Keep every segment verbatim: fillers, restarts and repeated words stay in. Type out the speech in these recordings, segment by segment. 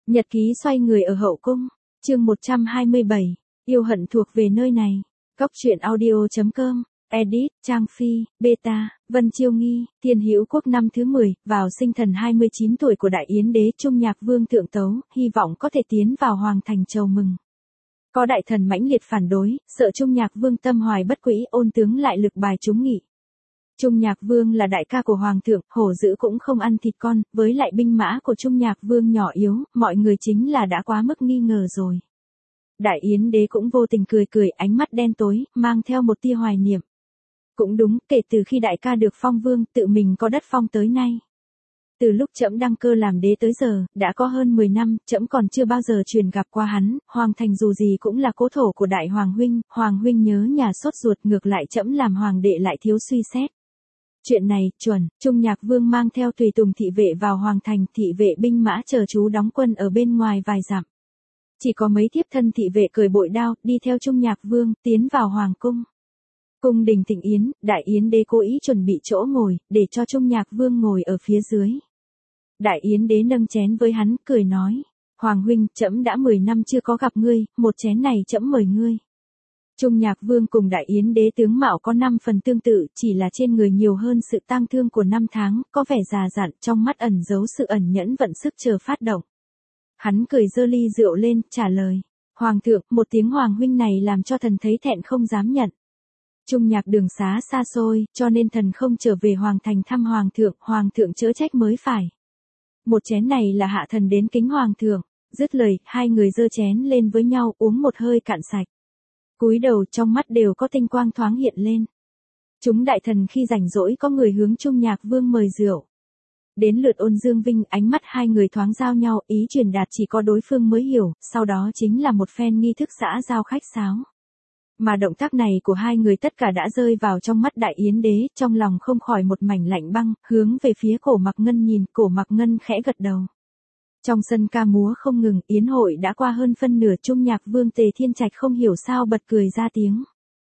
Nhật ký xoay người ở hậu cung, chương một trăm hai mươi bảy, yêu hận thuộc về nơi này. Cóc truyện audio chấm com, edit, Trang Phi, Beta, Vân Chiêu Nghi, Thiên Hữu Quốc năm thứ mười, vào sinh thần hai mươi chín tuổi của Đại Yến đế Trung Nhạc Vương thượng tấu, hy vọng có thể tiến vào hoàng thành chầu mừng. Có đại thần mãnh liệt phản đối, sợ Trung Nhạc Vương tâm hoài bất quỹ, ôn tướng lại lực bài chúng nghị. Trung Nhạc Vương là đại ca của Hoàng thượng, hổ dữ cũng không ăn thịt con, với lại binh mã của Trung Nhạc Vương nhỏ yếu, mọi người chính là đã quá mức nghi ngờ rồi. Đại Yến đế cũng vô tình cười cười, ánh mắt đen tối, mang theo một tia hoài niệm. Cũng đúng, kể từ khi đại ca được phong vương, tự mình có đất phong tới nay. Từ lúc trẫm đăng cơ làm đế tới giờ, đã có hơn mười năm, trẫm còn chưa bao giờ truyền gặp qua hắn, hoàng thành dù gì cũng là cố thổ của đại hoàng huynh, hoàng huynh nhớ nhà sốt ruột, ngược lại trẫm làm hoàng đệ lại thiếu suy xét. Chuyện này, chuẩn, Trung Nhạc Vương mang theo tùy tùng thị vệ vào hoàng thành, thị vệ binh mã chờ chú đóng quân ở bên ngoài vài dặm. Chỉ có mấy thiếp thân thị vệ cởi bội đao, đi theo Trung Nhạc Vương, tiến vào hoàng cung. Cung đình thịnh yến, Đại Yến đế cố ý chuẩn bị chỗ ngồi, để cho Trung Nhạc Vương ngồi ở phía dưới. Đại Yến đế nâng chén với hắn, cười nói, Hoàng huynh, trẫm đã mười năm chưa có gặp ngươi, một chén này trẫm mời ngươi. Trung Nhạc Vương cùng Đại Yến đế tướng mạo có năm phần tương tự, chỉ là trên người nhiều hơn sự tang thương của năm tháng, có vẻ già dặn, trong mắt ẩn giấu sự ẩn nhẫn vận sức chờ phát động. Hắn cười giơ ly rượu lên, trả lời, Hoàng thượng, một tiếng Hoàng huynh này làm cho thần thấy thẹn không dám nhận. Trung Nhạc đường xá xa xôi, cho nên thần không trở về hoàng thành thăm Hoàng thượng, Hoàng thượng chớ trách mới phải. Một chén này là hạ thần đến kính Hoàng thượng. Dứt lời, hai người giơ chén lên với nhau, uống một hơi cạn sạch. Cúi đầu, trong mắt đều có tinh quang thoáng hiện lên. Chúng đại thần khi rảnh rỗi có người hướng Trung Nhạc Vương mời rượu. Đến lượt Ôn Dương Vinh, ánh mắt hai người thoáng giao nhau, ý truyền đạt chỉ có đối phương mới hiểu, sau đó chính là một phen nghi thức xã giao khách sáo. Mà động tác này của hai người tất cả đã rơi vào trong mắt Đại Yến đế, trong lòng không khỏi một mảnh lạnh băng, hướng về phía Cổ Mặc Ngân nhìn, Cổ Mặc Ngân khẽ gật đầu. Trong sân ca múa không ngừng, yến hội đã qua hơn phân nửa, Trung Nhạc Vương Tề Thiên Trạch không hiểu sao bật cười ra tiếng.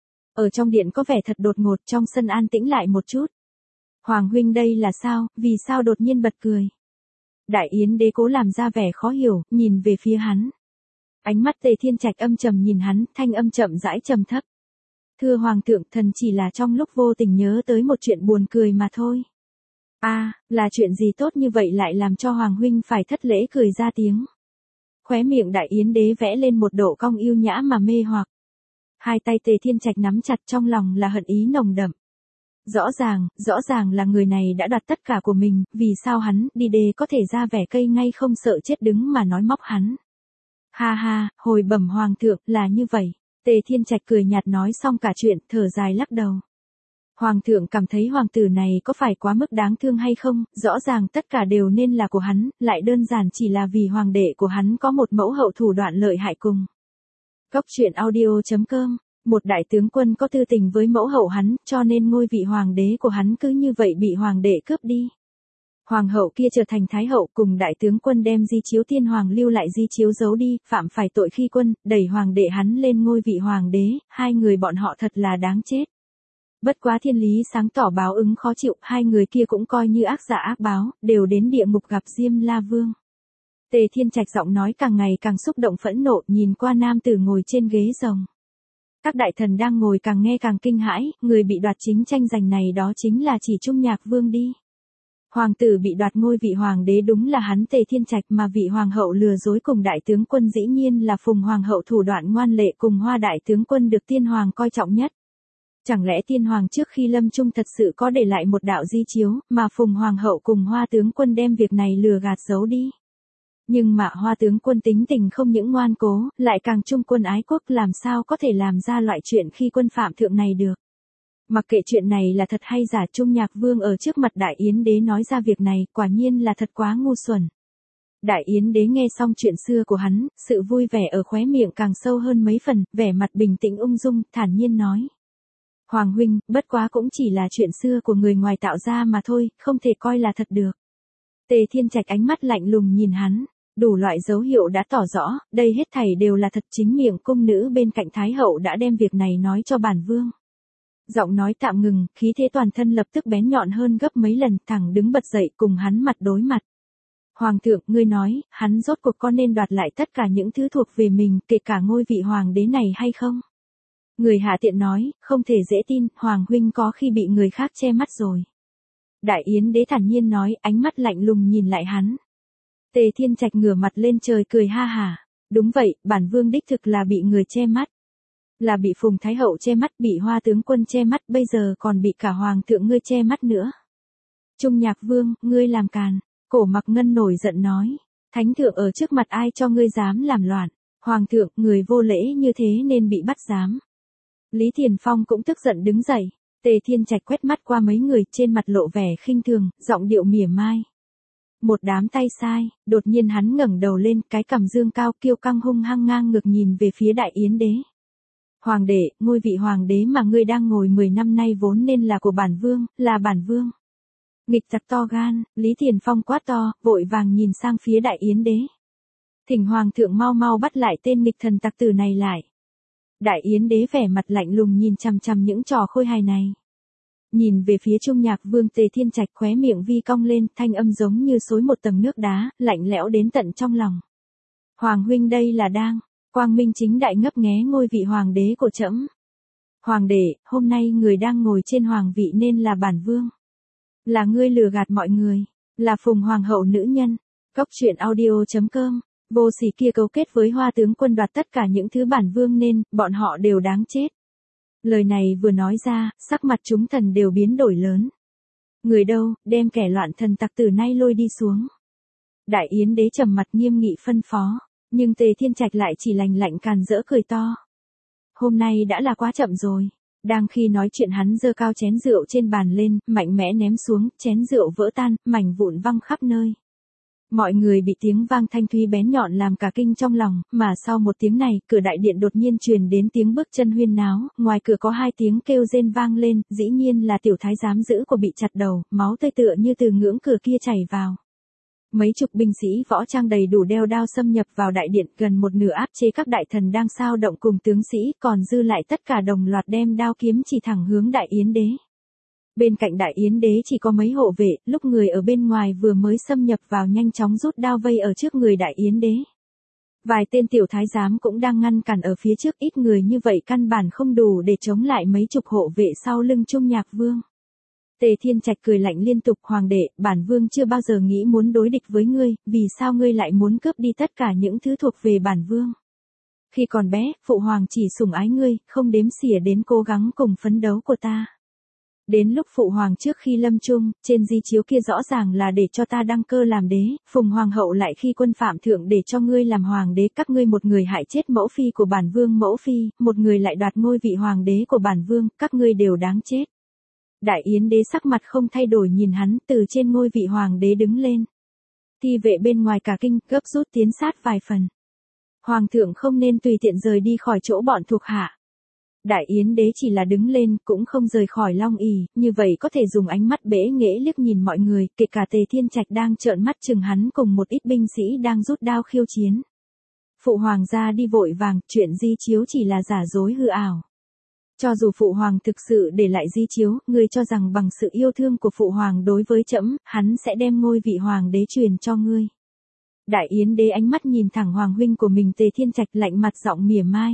Ở trong điện có vẻ thật đột ngột, trong sân an tĩnh lại một chút. Hoàng huynh đây là sao, vì sao đột nhiên bật cười? Đại Yến đế cố làm ra vẻ khó hiểu, nhìn về phía hắn. Ánh mắt Tề Thiên Trạch âm trầm nhìn hắn, thanh âm chậm rãi trầm thấp. Thưa Hoàng thượng, thần chỉ là trong lúc vô tình nhớ tới một chuyện buồn cười mà thôi. A, à, là chuyện gì tốt như vậy lại làm cho Hoàng huynh phải thất lễ cười ra tiếng. Khóe miệng Đại Yến đế vẽ lên một độ cong yêu nhã mà mê hoặc. Hai tay Tề Thiên Trạch nắm chặt, trong lòng là hận ý nồng đậm. Rõ ràng, rõ ràng là người này đã đoạt tất cả của mình, vì sao hắn, đi đê có thể ra vẻ cây ngay không sợ chết đứng mà nói móc hắn. Ha ha, hồi bẩm Hoàng thượng, là như vậy. Tề Thiên Trạch cười nhạt nói xong cả chuyện, thở dài lắc đầu. Hoàng thượng cảm thấy hoàng tử này có phải quá mức đáng thương hay không, rõ ràng tất cả đều nên là của hắn, lại đơn giản chỉ là vì hoàng đệ của hắn có một mẫu hậu thủ đoạn lợi hại cùng. Cóc truyện audio chấm com, một đại tướng quân có tư tình với mẫu hậu hắn, cho nên ngôi vị hoàng đế của hắn cứ như vậy bị hoàng đệ cướp đi. Hoàng hậu kia trở thành thái hậu, cùng đại tướng quân đem di chiếu tiên hoàng lưu lại di chiếu giấu đi, phạm phải tội khi quân, đẩy hoàng đệ hắn lên ngôi vị hoàng đế, hai người bọn họ thật là đáng chết. Bất quá thiên lý sáng tỏ báo ứng khó chịu, hai người kia cũng coi như ác giả ác báo, đều đến địa ngục gặp Diêm La Vương. Tề Thiên Trạch giọng nói càng ngày càng xúc động phẫn nộ, nhìn qua nam tử ngồi trên ghế rồng. Các đại thần đang ngồi càng nghe càng kinh hãi, người bị đoạt chính tranh giành này đó chính là chỉ Trung Nhạc Vương đi. Hoàng tử bị đoạt ngôi vị hoàng đế đúng là hắn Tề Thiên Trạch, mà vị hoàng hậu lừa dối cùng đại tướng quân dĩ nhiên là Phùng hoàng hậu thủ đoạn ngoan lệ cùng Hoa đại tướng quân được tiên hoàng coi trọng nhất. Chẳng lẽ tiên hoàng trước khi lâm chung thật sự có để lại một đạo di chiếu, mà Phùng hoàng hậu cùng Hoa tướng quân đem việc này lừa gạt giấu đi. Nhưng mà Hoa tướng quân tính tình không những ngoan cố, lại càng trung quân ái quốc, làm sao có thể làm ra loại chuyện khi quân phạm thượng này được. Mặc kệ chuyện này là thật hay giả, Trung Nhạc Vương ở trước mặt Đại Yến đế nói ra việc này, quả nhiên là thật quá ngu xuẩn. Đại Yến đế nghe xong chuyện xưa của hắn, sự vui vẻ ở khóe miệng càng sâu hơn mấy phần, vẻ mặt bình tĩnh ung dung, thản nhiên nói. Hoàng huynh, bất quá cũng chỉ là chuyện xưa của người ngoài tạo ra mà thôi, không thể coi là thật được. Tề Thiên Trạch ánh mắt lạnh lùng nhìn hắn, đủ loại dấu hiệu đã tỏ rõ, đây hết thảy đều là thật, chính miệng cung nữ bên cạnh Thái hậu đã đem việc này nói cho bản vương. Giọng nói tạm ngừng, khí thế toàn thân lập tức bén nhọn hơn gấp mấy lần, thẳng đứng bật dậy cùng hắn mặt đối mặt. Hoàng thượng, ngươi nói, hắn rốt cuộc có nên đoạt lại tất cả những thứ thuộc về mình, kể cả ngôi vị hoàng đế này hay không? Người hạ tiện nói, không thể dễ tin, Hoàng huynh có khi bị người khác che mắt rồi. Đại Yến đế thản nhiên nói, ánh mắt lạnh lùng nhìn lại hắn. Tề Thiên Trạch ngửa mặt lên trời cười ha hả. Đúng vậy, bản vương đích thực là bị người che mắt. Là bị Phùng Thái Hậu che mắt, bị Hoa tướng quân che mắt, bây giờ còn bị cả Hoàng thượng ngươi che mắt nữa. Trung Nhạc Vương, ngươi làm càn. Cổ Mặc Ngân nổi giận nói. Thánh thượng ở trước mặt ai cho ngươi dám làm loạn. Hoàng thượng, người vô lễ như thế nên bị bắt giám. Lý Thiền Phong cũng tức giận đứng dậy. Tề Thiên Trạch quét mắt qua mấy người, trên mặt lộ vẻ khinh thường, giọng điệu mỉa mai. Một đám tay sai, đột nhiên hắn ngẩng đầu lên, cái cằm dương cao kiêu căng hung hăng ngang ngược nhìn về phía Đại Yến đế. Hoàng đệ, ngôi vị hoàng đế mà ngươi đang ngồi mười năm nay vốn nên là của bản vương, là bản vương. Nghịch tặc to gan, Lý Thiền Phong quát to, vội vàng nhìn sang phía Đại Yến đế. Thỉnh Hoàng thượng mau mau bắt lại tên nghịch thần tặc tử này lại. Đại Yến đế vẻ mặt lạnh lùng nhìn chằm chằm những trò khôi hài này. Nhìn về phía Trung Nhạc Vương, Tề Thiên Trạch khóe miệng vi cong lên, thanh âm giống như xối một tầng nước đá, lạnh lẽo đến tận trong lòng. Hoàng huynh đây là đang, quang minh chính đại ngấp nghé ngôi vị hoàng đế của trẫm. Hoàng đệ, hôm nay người đang ngồi trên hoàng vị nên là bản vương. Là ngươi lừa gạt mọi người, là Phùng hoàng hậu nữ nhân. Cốc truyện audio chấm com. Vô sỉ kia cấu kết với Hoa tướng quân đoạt tất cả những thứ bản vương nên, bọn họ đều đáng chết. Lời này vừa nói ra, sắc mặt chúng thần đều biến đổi lớn. Người đâu, đem kẻ loạn thần tặc tử nay lôi đi xuống. Đại Yến đế trầm mặt nghiêm nghị phân phó, nhưng Tề Thiên Trạch lại chỉ lành lạnh càn rỡ cười to. Hôm nay đã là quá chậm rồi. Đang khi nói chuyện hắn giơ cao chén rượu trên bàn lên, mạnh mẽ ném xuống, chén rượu vỡ tan, mảnh vụn văng khắp nơi. Mọi người bị tiếng vang thanh thúy bén nhọn làm cả kinh trong lòng, mà sau một tiếng này, cửa đại điện đột nhiên truyền đến tiếng bước chân huyên náo, ngoài cửa có hai tiếng kêu rên vang lên, dĩ nhiên là tiểu thái giám giữ của bị chặt đầu, máu tươi tựa như từ ngưỡng cửa kia chảy vào. Mấy chục binh sĩ võ trang đầy đủ đeo đao xâm nhập vào đại điện, gần một nửa áp chế các đại thần đang sao động cùng tướng sĩ, còn dư lại tất cả đồng loạt đem đao kiếm chỉ thẳng hướng Đại Yến đế. Bên cạnh Đại Yến đế chỉ có mấy hộ vệ, lúc người ở bên ngoài vừa mới xâm nhập vào nhanh chóng rút đao vây ở trước người Đại Yến đế. Vài tên tiểu thái giám cũng đang ngăn cản ở phía trước, ít người như vậy căn bản không đủ để chống lại mấy chục hộ vệ sau lưng Trung Nhạc Vương. Tề Thiên Trạch cười lạnh liên tục, hoàng đệ, bản vương chưa bao giờ nghĩ muốn đối địch với ngươi, vì sao ngươi lại muốn cướp đi tất cả những thứ thuộc về bản vương? Khi còn bé, phụ hoàng chỉ sủng ái ngươi, không đếm xỉa đến cố gắng cùng phấn đấu của ta. Đến lúc phụ hoàng trước khi lâm chung, trên di chiếu kia rõ ràng là để cho ta đăng cơ làm đế, Phùng hoàng hậu lại khi quân phạm thượng để cho ngươi làm hoàng đế, các ngươi một người hại chết mẫu phi của bản vương mẫu phi, một người lại đoạt ngôi vị hoàng đế của bản vương, các ngươi đều đáng chết. Đại Yến đế sắc mặt không thay đổi nhìn hắn, từ trên ngôi vị hoàng đế đứng lên. Thi vệ bên ngoài cả kinh, gấp rút tiến sát vài phần. Hoàng thượng không nên tùy tiện rời đi khỏi chỗ bọn thuộc hạ. Đại Yến đế chỉ là đứng lên, cũng không rời khỏi Long ỷ, như vậy có thể dùng ánh mắt bẽ nghễ liếc nhìn mọi người, kể cả Tề Thiên Trạch đang trợn mắt chừng hắn cùng một ít binh sĩ đang rút đao khiêu chiến. Phụ hoàng ra đi vội vàng, chuyện di chiếu chỉ là giả dối hư ảo. Cho dù phụ hoàng thực sự để lại di chiếu, ngươi cho rằng bằng sự yêu thương của phụ hoàng đối với trẫm, hắn sẽ đem ngôi vị hoàng đế truyền cho ngươi. Đại Yến đế ánh mắt nhìn thẳng hoàng huynh của mình Tề Thiên Trạch, lạnh mặt giọng mỉa mai.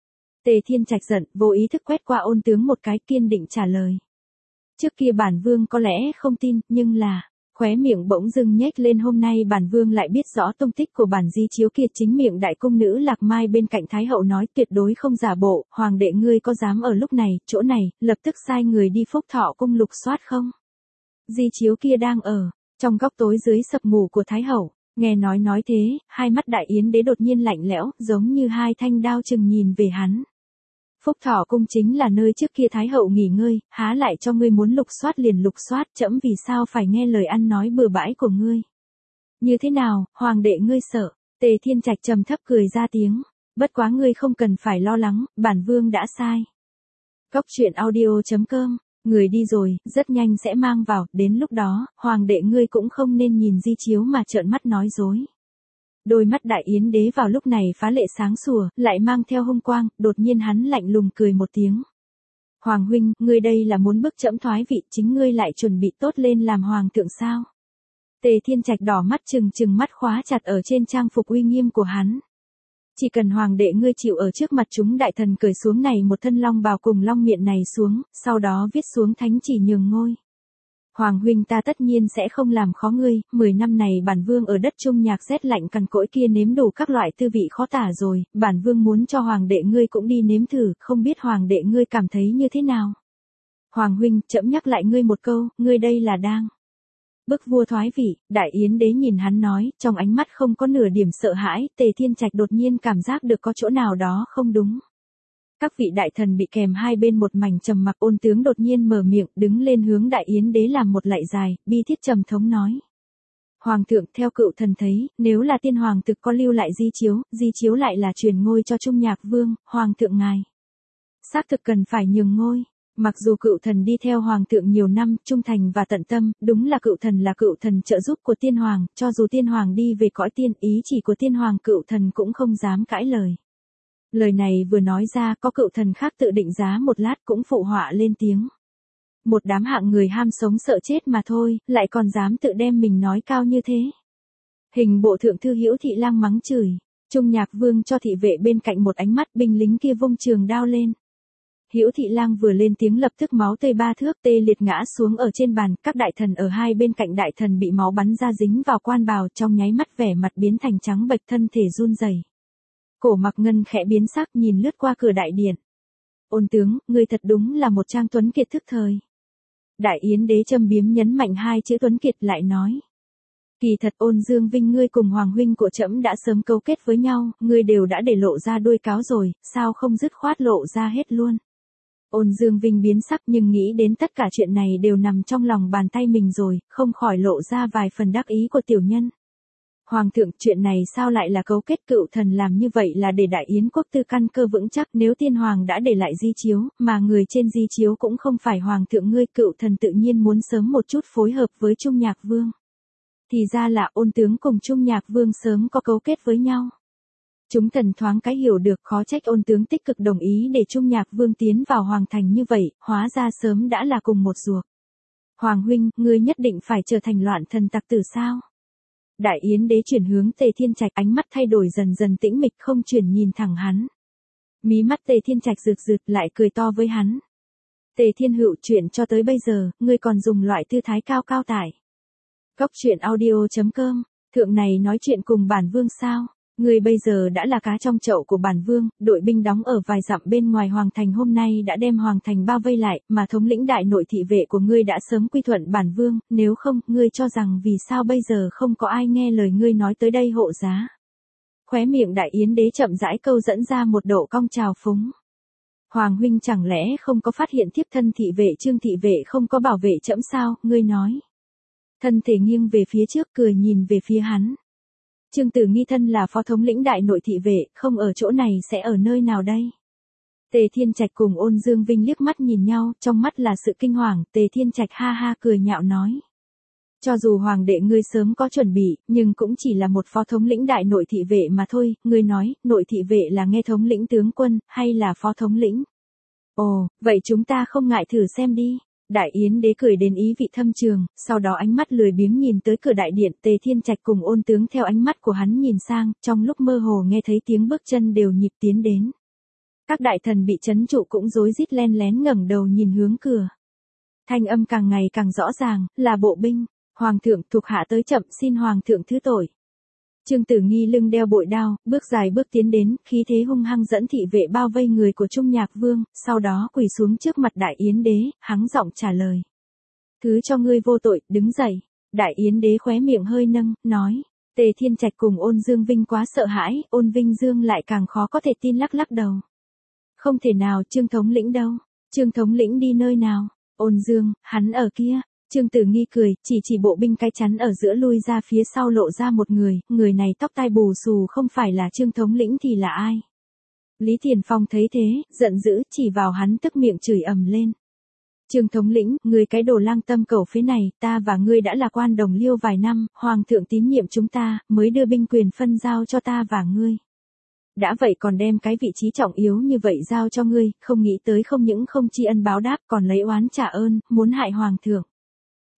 Tề Thiên Trạch giận, vô ý thức quét qua ôn tướng một cái, kiên định trả lời. Trước kia bản vương có lẽ không tin, nhưng là, khóe miệng bỗng dưng nhếch lên, hôm nay bản vương lại biết rõ tung tích của bản di chiếu kia. Chính miệng đại cung nữ Lạc Mai bên cạnh Thái hậu nói, tuyệt đối không giả bộ, hoàng đệ ngươi có dám ở lúc này, chỗ này, lập tức sai người đi Phúc Thọ cung lục soát không? Di chiếu kia đang ở trong góc tối dưới sập ngủ của Thái hậu. Nghe nói nói thế, hai mắt Đại Yến đế đột nhiên lạnh lẽo, giống như hai thanh đao chừng nhìn về hắn. Phúc Thọ cung chính là nơi trước kia Thái hậu nghỉ ngơi, há lại cho ngươi muốn lục soát liền lục soát, trẫm vì sao phải nghe lời ăn nói bừa bãi của ngươi? Như thế nào, hoàng đệ ngươi sợ? Tề Thiên Trạch trầm thấp cười ra tiếng, bất quá ngươi không cần phải lo lắng, bản vương đã sai. Cốc truyện audio chấm com, người đi rồi, rất nhanh sẽ mang vào, đến lúc đó, hoàng đệ ngươi cũng không nên nhìn di chiếu mà trợn mắt nói dối. Đôi mắt Đại Yến đế vào lúc này phá lệ sáng sủa, lại mang theo hung quang, đột nhiên hắn lạnh lùng cười một tiếng. Hoàng huynh, ngươi đây là muốn bức trẫm thoái vị, chính ngươi lại chuẩn bị tốt lên làm hoàng thượng sao? Tề Thiên Trạch đỏ mắt trừng trừng mắt khóa chặt ở trên trang phục uy nghiêm của hắn. Chỉ cần hoàng đệ ngươi chịu ở trước mặt chúng đại thần cởi xuống này một thân long bào cùng long miện này xuống, sau đó viết xuống thánh chỉ nhường ngôi. Hoàng huynh ta tất nhiên sẽ không làm khó ngươi, mười năm này bản vương ở đất Trung Nhạc rét lạnh cằn cỗi kia nếm đủ các loại tư vị khó tả rồi, bản vương muốn cho hoàng đệ ngươi cũng đi nếm thử, không biết hoàng đệ ngươi cảm thấy như thế nào. Hoàng huynh, trẫm nhắc lại ngươi một câu, ngươi đây là đang bức vua thoái vị. Đại Yến đế nhìn hắn nói, trong ánh mắt không có nửa điểm sợ hãi. Tề Thiên Trạch đột nhiên cảm giác được có chỗ nào đó không đúng. Các vị đại thần bị kèm hai bên một mảnh trầm mặc. Ôn tướng đột nhiên mở miệng, đứng lên hướng Đại Yến đế làm một lạy dài, bi thiết trầm thống nói. Hoàng thượng, theo cựu thần thấy, nếu là tiên hoàng thực có lưu lại di chiếu, di chiếu lại là truyền ngôi cho Trung Nhạc vương, hoàng thượng ngài xác thực cần phải nhường ngôi. Mặc dù cựu thần đi theo hoàng thượng nhiều năm, trung thành và tận tâm, đúng là cựu thần là cựu thần trợ giúp của tiên hoàng, cho dù tiên hoàng đi về cõi tiên, ý chỉ của tiên hoàng cựu thần cũng không dám cãi lời. Lời này vừa nói ra, có cựu thần khác tự định giá một lát cũng phụ họa lên tiếng. Một đám hạng người ham sống sợ chết mà thôi, lại còn dám tự đem mình nói cao như thế. Hình bộ thượng thư Hữu Thị Lang mắng chửi, Trung Nhạc vương cho thị vệ bên cạnh một ánh mắt, binh lính kia vung trường đao lên. Hữu Thị Lang vừa lên tiếng lập tức máu tươi ba thước tê liệt ngã xuống ở trên bàn, các đại thần ở hai bên cạnh đại thần bị máu bắn ra dính vào quan bào, trong nháy mắt vẻ mặt biến thành trắng bệch, thân thể run rẩy. Cổ Mặc Ngân khẽ biến sắc nhìn lướt qua cửa đại điện. Ôn tướng, ngươi thật đúng là một trang tuấn kiệt thức thời. Đại Yến đế châm biếm nhấn mạnh hai chữ tuấn kiệt lại nói. Kỳ thật Ôn Dương Vinh ngươi cùng hoàng huynh của trẫm đã sớm cấu kết với nhau, ngươi đều đã để lộ ra đuôi cáo rồi, sao không dứt khoát lộ ra hết luôn. Ôn Dương Vinh biến sắc nhưng nghĩ đến tất cả chuyện này đều nằm trong lòng bàn tay mình rồi, không khỏi lộ ra vài phần đắc ý của tiểu nhân. Hoàng thượng, chuyện này sao lại là cấu kết, cựu thần làm như vậy là để Đại Yến quốc tư căn cơ vững chắc, nếu tiên hoàng đã để lại di chiếu, mà người trên di chiếu cũng không phải hoàng thượng ngươi, cựu thần tự nhiên muốn sớm một chút phối hợp với Trung Nhạc vương. Thì ra là Ôn tướng cùng Trung Nhạc vương sớm có cấu kết với nhau. Chúng thần thoáng cái hiểu được, khó trách Ôn tướng tích cực đồng ý để Trung Nhạc vương tiến vào hoàng thành như vậy, hóa ra sớm đã là cùng một ruột. Hoàng huynh, ngươi nhất định phải trở thành loạn thần tặc tử sao? Đại Yến đế chuyển hướng Tề Thiên Trạch, ánh mắt thay đổi dần dần tĩnh mịch, không chuyển nhìn thẳng hắn. Mí mắt Tề Thiên Trạch rực rực lại cười to với hắn. Tề Thiên Hữu, chuyện cho tới bây giờ, ngươi còn dùng loại tư thái cao cao tại. Cốc truyện audio chấm com, thượng này nói chuyện cùng bản vương sao? Ngươi bây giờ đã là cá trong chậu của bản vương, đội binh đóng ở vài dặm bên ngoài hoàng thành hôm nay đã đem hoàng thành bao vây lại, mà thống lĩnh đại nội thị vệ của ngươi đã sớm quy thuận bản vương, nếu không, ngươi cho rằng vì sao bây giờ không có ai nghe lời ngươi nói tới đây hộ giá. Khóe miệng Đại Yến đế chậm rãi câu dẫn ra một độ cong trào phúng. Hoàng huynh chẳng lẽ không có phát hiện thiếp thân thị vệ Trương thị vệ không có bảo vệ trẫm sao, ngươi nói. Thân thể nghiêng về phía trước cười nhìn về phía hắn. Trương Tử Nghi thân là phó thống lĩnh đại nội thị vệ, không ở chỗ này sẽ ở nơi nào đây? Tề Thiên Trạch cùng Ôn Dương Vinh liếc mắt nhìn nhau, trong mắt là sự kinh hoàng, Tề Thiên Trạch ha ha cười nhạo nói. Cho dù hoàng đệ ngươi sớm có chuẩn bị, nhưng cũng chỉ là một phó thống lĩnh đại nội thị vệ mà thôi, ngươi nói, nội thị vệ là nghe thống lĩnh tướng quân, hay là phó thống lĩnh? Ồ, vậy chúng ta không ngại thử xem đi. Đại Yến đế cười đến ý vị thâm trường, sau đó ánh mắt lười biếng nhìn tới cửa đại điện, Tề Thiên Trạch cùng Ôn tướng theo ánh mắt của hắn nhìn sang, trong lúc mơ hồ nghe thấy tiếng bước chân đều nhịp tiến đến. Các đại thần bị trấn trụ cũng rối rít len lén ngẩng đầu nhìn hướng cửa. Thanh âm càng ngày càng rõ ràng, là bộ binh. Hoàng thượng, thuộc hạ tới chậm, xin hoàng thượng thứ tội. Trương Tử Nghi lưng đeo bội đao, bước dài bước tiến đến, khí thế hung hăng dẫn thị vệ bao vây người của Trung Nhạc vương, sau đó quỳ xuống trước mặt Đại Yến đế, hắng giọng trả lời. Thứ cho ngươi vô tội, đứng dậy. Đại Yến đế khóe miệng hơi nâng, nói. Tề Thiên Trạch cùng Ôn Dương Vinh quá sợ hãi, Ôn Vinh Dương lại càng khó có thể tin, lắc lắc đầu. Không thể nào, Trương thống lĩnh đâu? Trương thống lĩnh đi nơi nào? Ôn Dương, hắn ở kia. Trương Tử Nghi cười, chỉ chỉ bộ binh cái chắn ở giữa lui ra phía sau lộ ra một người, người này tóc tai bù xù, không phải là Trương thống lĩnh thì là ai? Lý Thiền Phong thấy thế, giận dữ, chỉ vào hắn tức miệng chửi ầm lên. Trương thống lĩnh, ngươi cái đồ lang tâm cẩu phế này, ta và ngươi đã là quan đồng liêu vài năm, hoàng thượng tín nhiệm chúng ta, mới đưa binh quyền phân giao cho ta và ngươi. Đã vậy còn đem cái vị trí trọng yếu như vậy giao cho ngươi, không nghĩ tới không những không tri ân báo đáp còn lấy oán trả ơn, muốn hại hoàng thượng.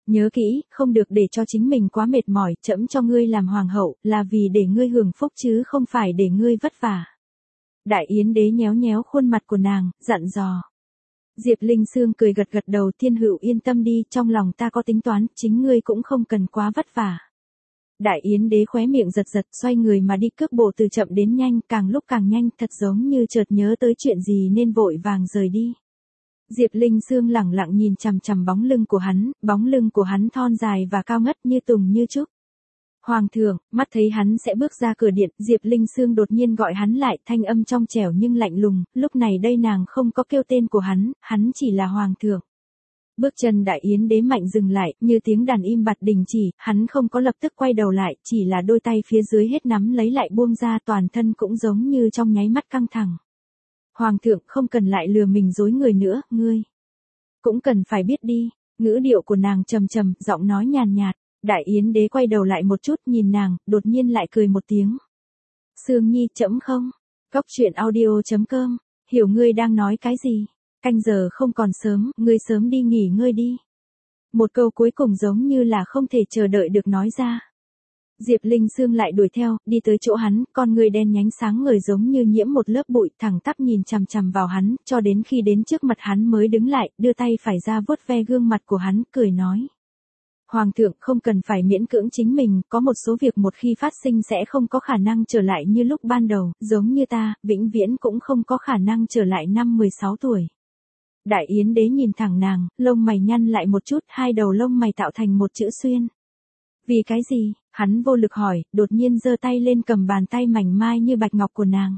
Nhớ kỹ, không được để cho chính mình quá mệt mỏi, trẫm cho ngươi làm hoàng hậu, là vì để ngươi hưởng phúc chứ không phải để ngươi vất vả. Đại Yến đế nhéo nhéo khuôn mặt của nàng, dặn dò. Diệp Linh Sương cười gật gật đầu, Thiên Hữu yên tâm đi, trong lòng ta có tính toán, chính ngươi cũng không cần quá vất vả. Đại Yến đế khóe miệng giật giật, xoay người mà đi cước bộ từ chậm đến nhanh, càng lúc càng nhanh, thật giống như chợt nhớ tới chuyện gì nên vội vàng rời đi. Diệp Linh Sương lẳng lặng nhìn chằm chằm bóng lưng của hắn, bóng lưng của hắn thon dài và cao ngất như tùng như trúc. Hoàng thượng, mắt thấy hắn sẽ bước ra cửa điện, Diệp Linh Sương đột nhiên gọi hắn lại, thanh âm trong trẻo nhưng lạnh lùng, lúc này đây nàng không có kêu tên của hắn, hắn chỉ là hoàng thượng. Bước chân Đại Yến đế mạnh dừng lại, như tiếng đàn im bặt đình chỉ, hắn không có lập tức quay đầu lại, chỉ là đôi tay phía dưới hết nắm lấy lại buông ra, toàn thân cũng giống như trong nháy mắt căng thẳng. Hoàng thượng không cần lại lừa mình dối người nữa, ngươi cũng cần phải biết đi. Ngữ điệu của nàng trầm trầm, giọng nói nhàn nhạt. Đại Yến đế quay đầu lại một chút nhìn nàng, đột nhiên lại cười một tiếng. Sương Nhi, trẫm không. Cốc truyện audio chấm com, hiểu ngươi đang nói cái gì. Canh giờ không còn sớm, ngươi sớm đi nghỉ ngơi đi. Một câu cuối cùng giống như là không thể chờ đợi được nói ra. Diệp Linh Sương lại đuổi theo, đi tới chỗ hắn, con người đen nhánh sáng ngời giống như nhiễm một lớp bụi, thẳng tắp nhìn chằm chằm vào hắn, cho đến khi đến trước mặt hắn mới đứng lại, đưa tay phải ra vuốt ve gương mặt của hắn, cười nói. Hoàng thượng không cần phải miễn cưỡng chính mình, có một số việc một khi phát sinh sẽ không có khả năng trở lại như lúc ban đầu, giống như ta, vĩnh viễn cũng không có khả năng trở lại năm mười sáu tuổi. Đại Yến đế nhìn thẳng nàng, lông mày nhăn lại một chút, hai đầu lông mày tạo thành một chữ xuyên. Vì cái gì? Hắn vô lực hỏi, đột nhiên giơ tay lên cầm bàn tay mảnh mai như bạch ngọc của nàng.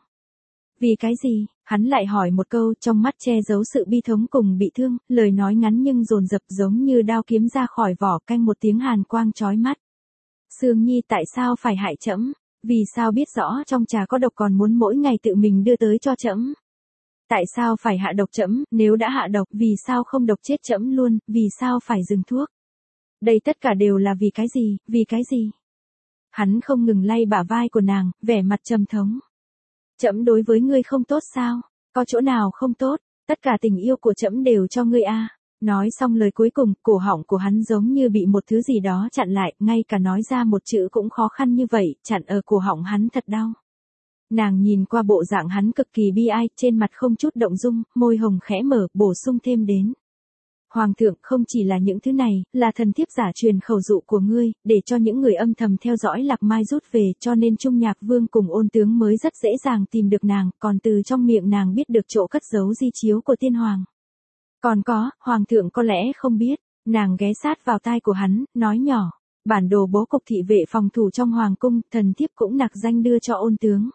Vì cái gì? Hắn lại hỏi một câu, trong mắt che giấu sự bi thống cùng bị thương, lời nói ngắn nhưng dồn dập giống như đao kiếm ra khỏi vỏ, canh một tiếng hàn quang chói mắt. Sương Nhi, tại sao phải hại trẫm? Vì sao biết rõ trong trà có độc còn muốn mỗi ngày tự mình đưa tới cho trẫm? Tại sao phải hạ độc trẫm? Nếu đã hạ độc, vì sao không độc chết trẫm luôn? Vì sao phải dừng thuốc? Đây tất cả đều là vì cái gì? Vì cái gì? Hắn không ngừng lay bả vai của nàng, vẻ mặt trầm thống. Trẫm đối với ngươi không tốt sao? Có chỗ nào không tốt? Tất cả tình yêu của trẫm đều cho ngươi a. À. Nói xong lời cuối cùng, cổ họng của hắn giống như bị một thứ gì đó chặn lại, ngay cả nói ra một chữ cũng khó khăn như vậy, chặn ở cổ họng hắn thật đau. Nàng nhìn qua bộ dạng hắn cực kỳ bi ai, trên mặt không chút động dung, môi hồng khẽ mở, bổ sung thêm đến. Hoàng thượng, không chỉ là những thứ này, là thần thiếp giả truyền khẩu dụ của ngươi, để cho những người âm thầm theo dõi Lạc Mai rút về, cho nên Trung Nhạc Vương cùng Ôn tướng mới rất dễ dàng tìm được nàng, còn từ trong miệng nàng biết được chỗ cất giấu di chiếu của tiên hoàng. Còn có, Hoàng thượng có lẽ không biết, nàng ghé sát vào tai của hắn, nói nhỏ, bản đồ bố cục thị vệ phòng thủ trong Hoàng cung, thần thiếp cũng nặc danh đưa cho Ôn tướng.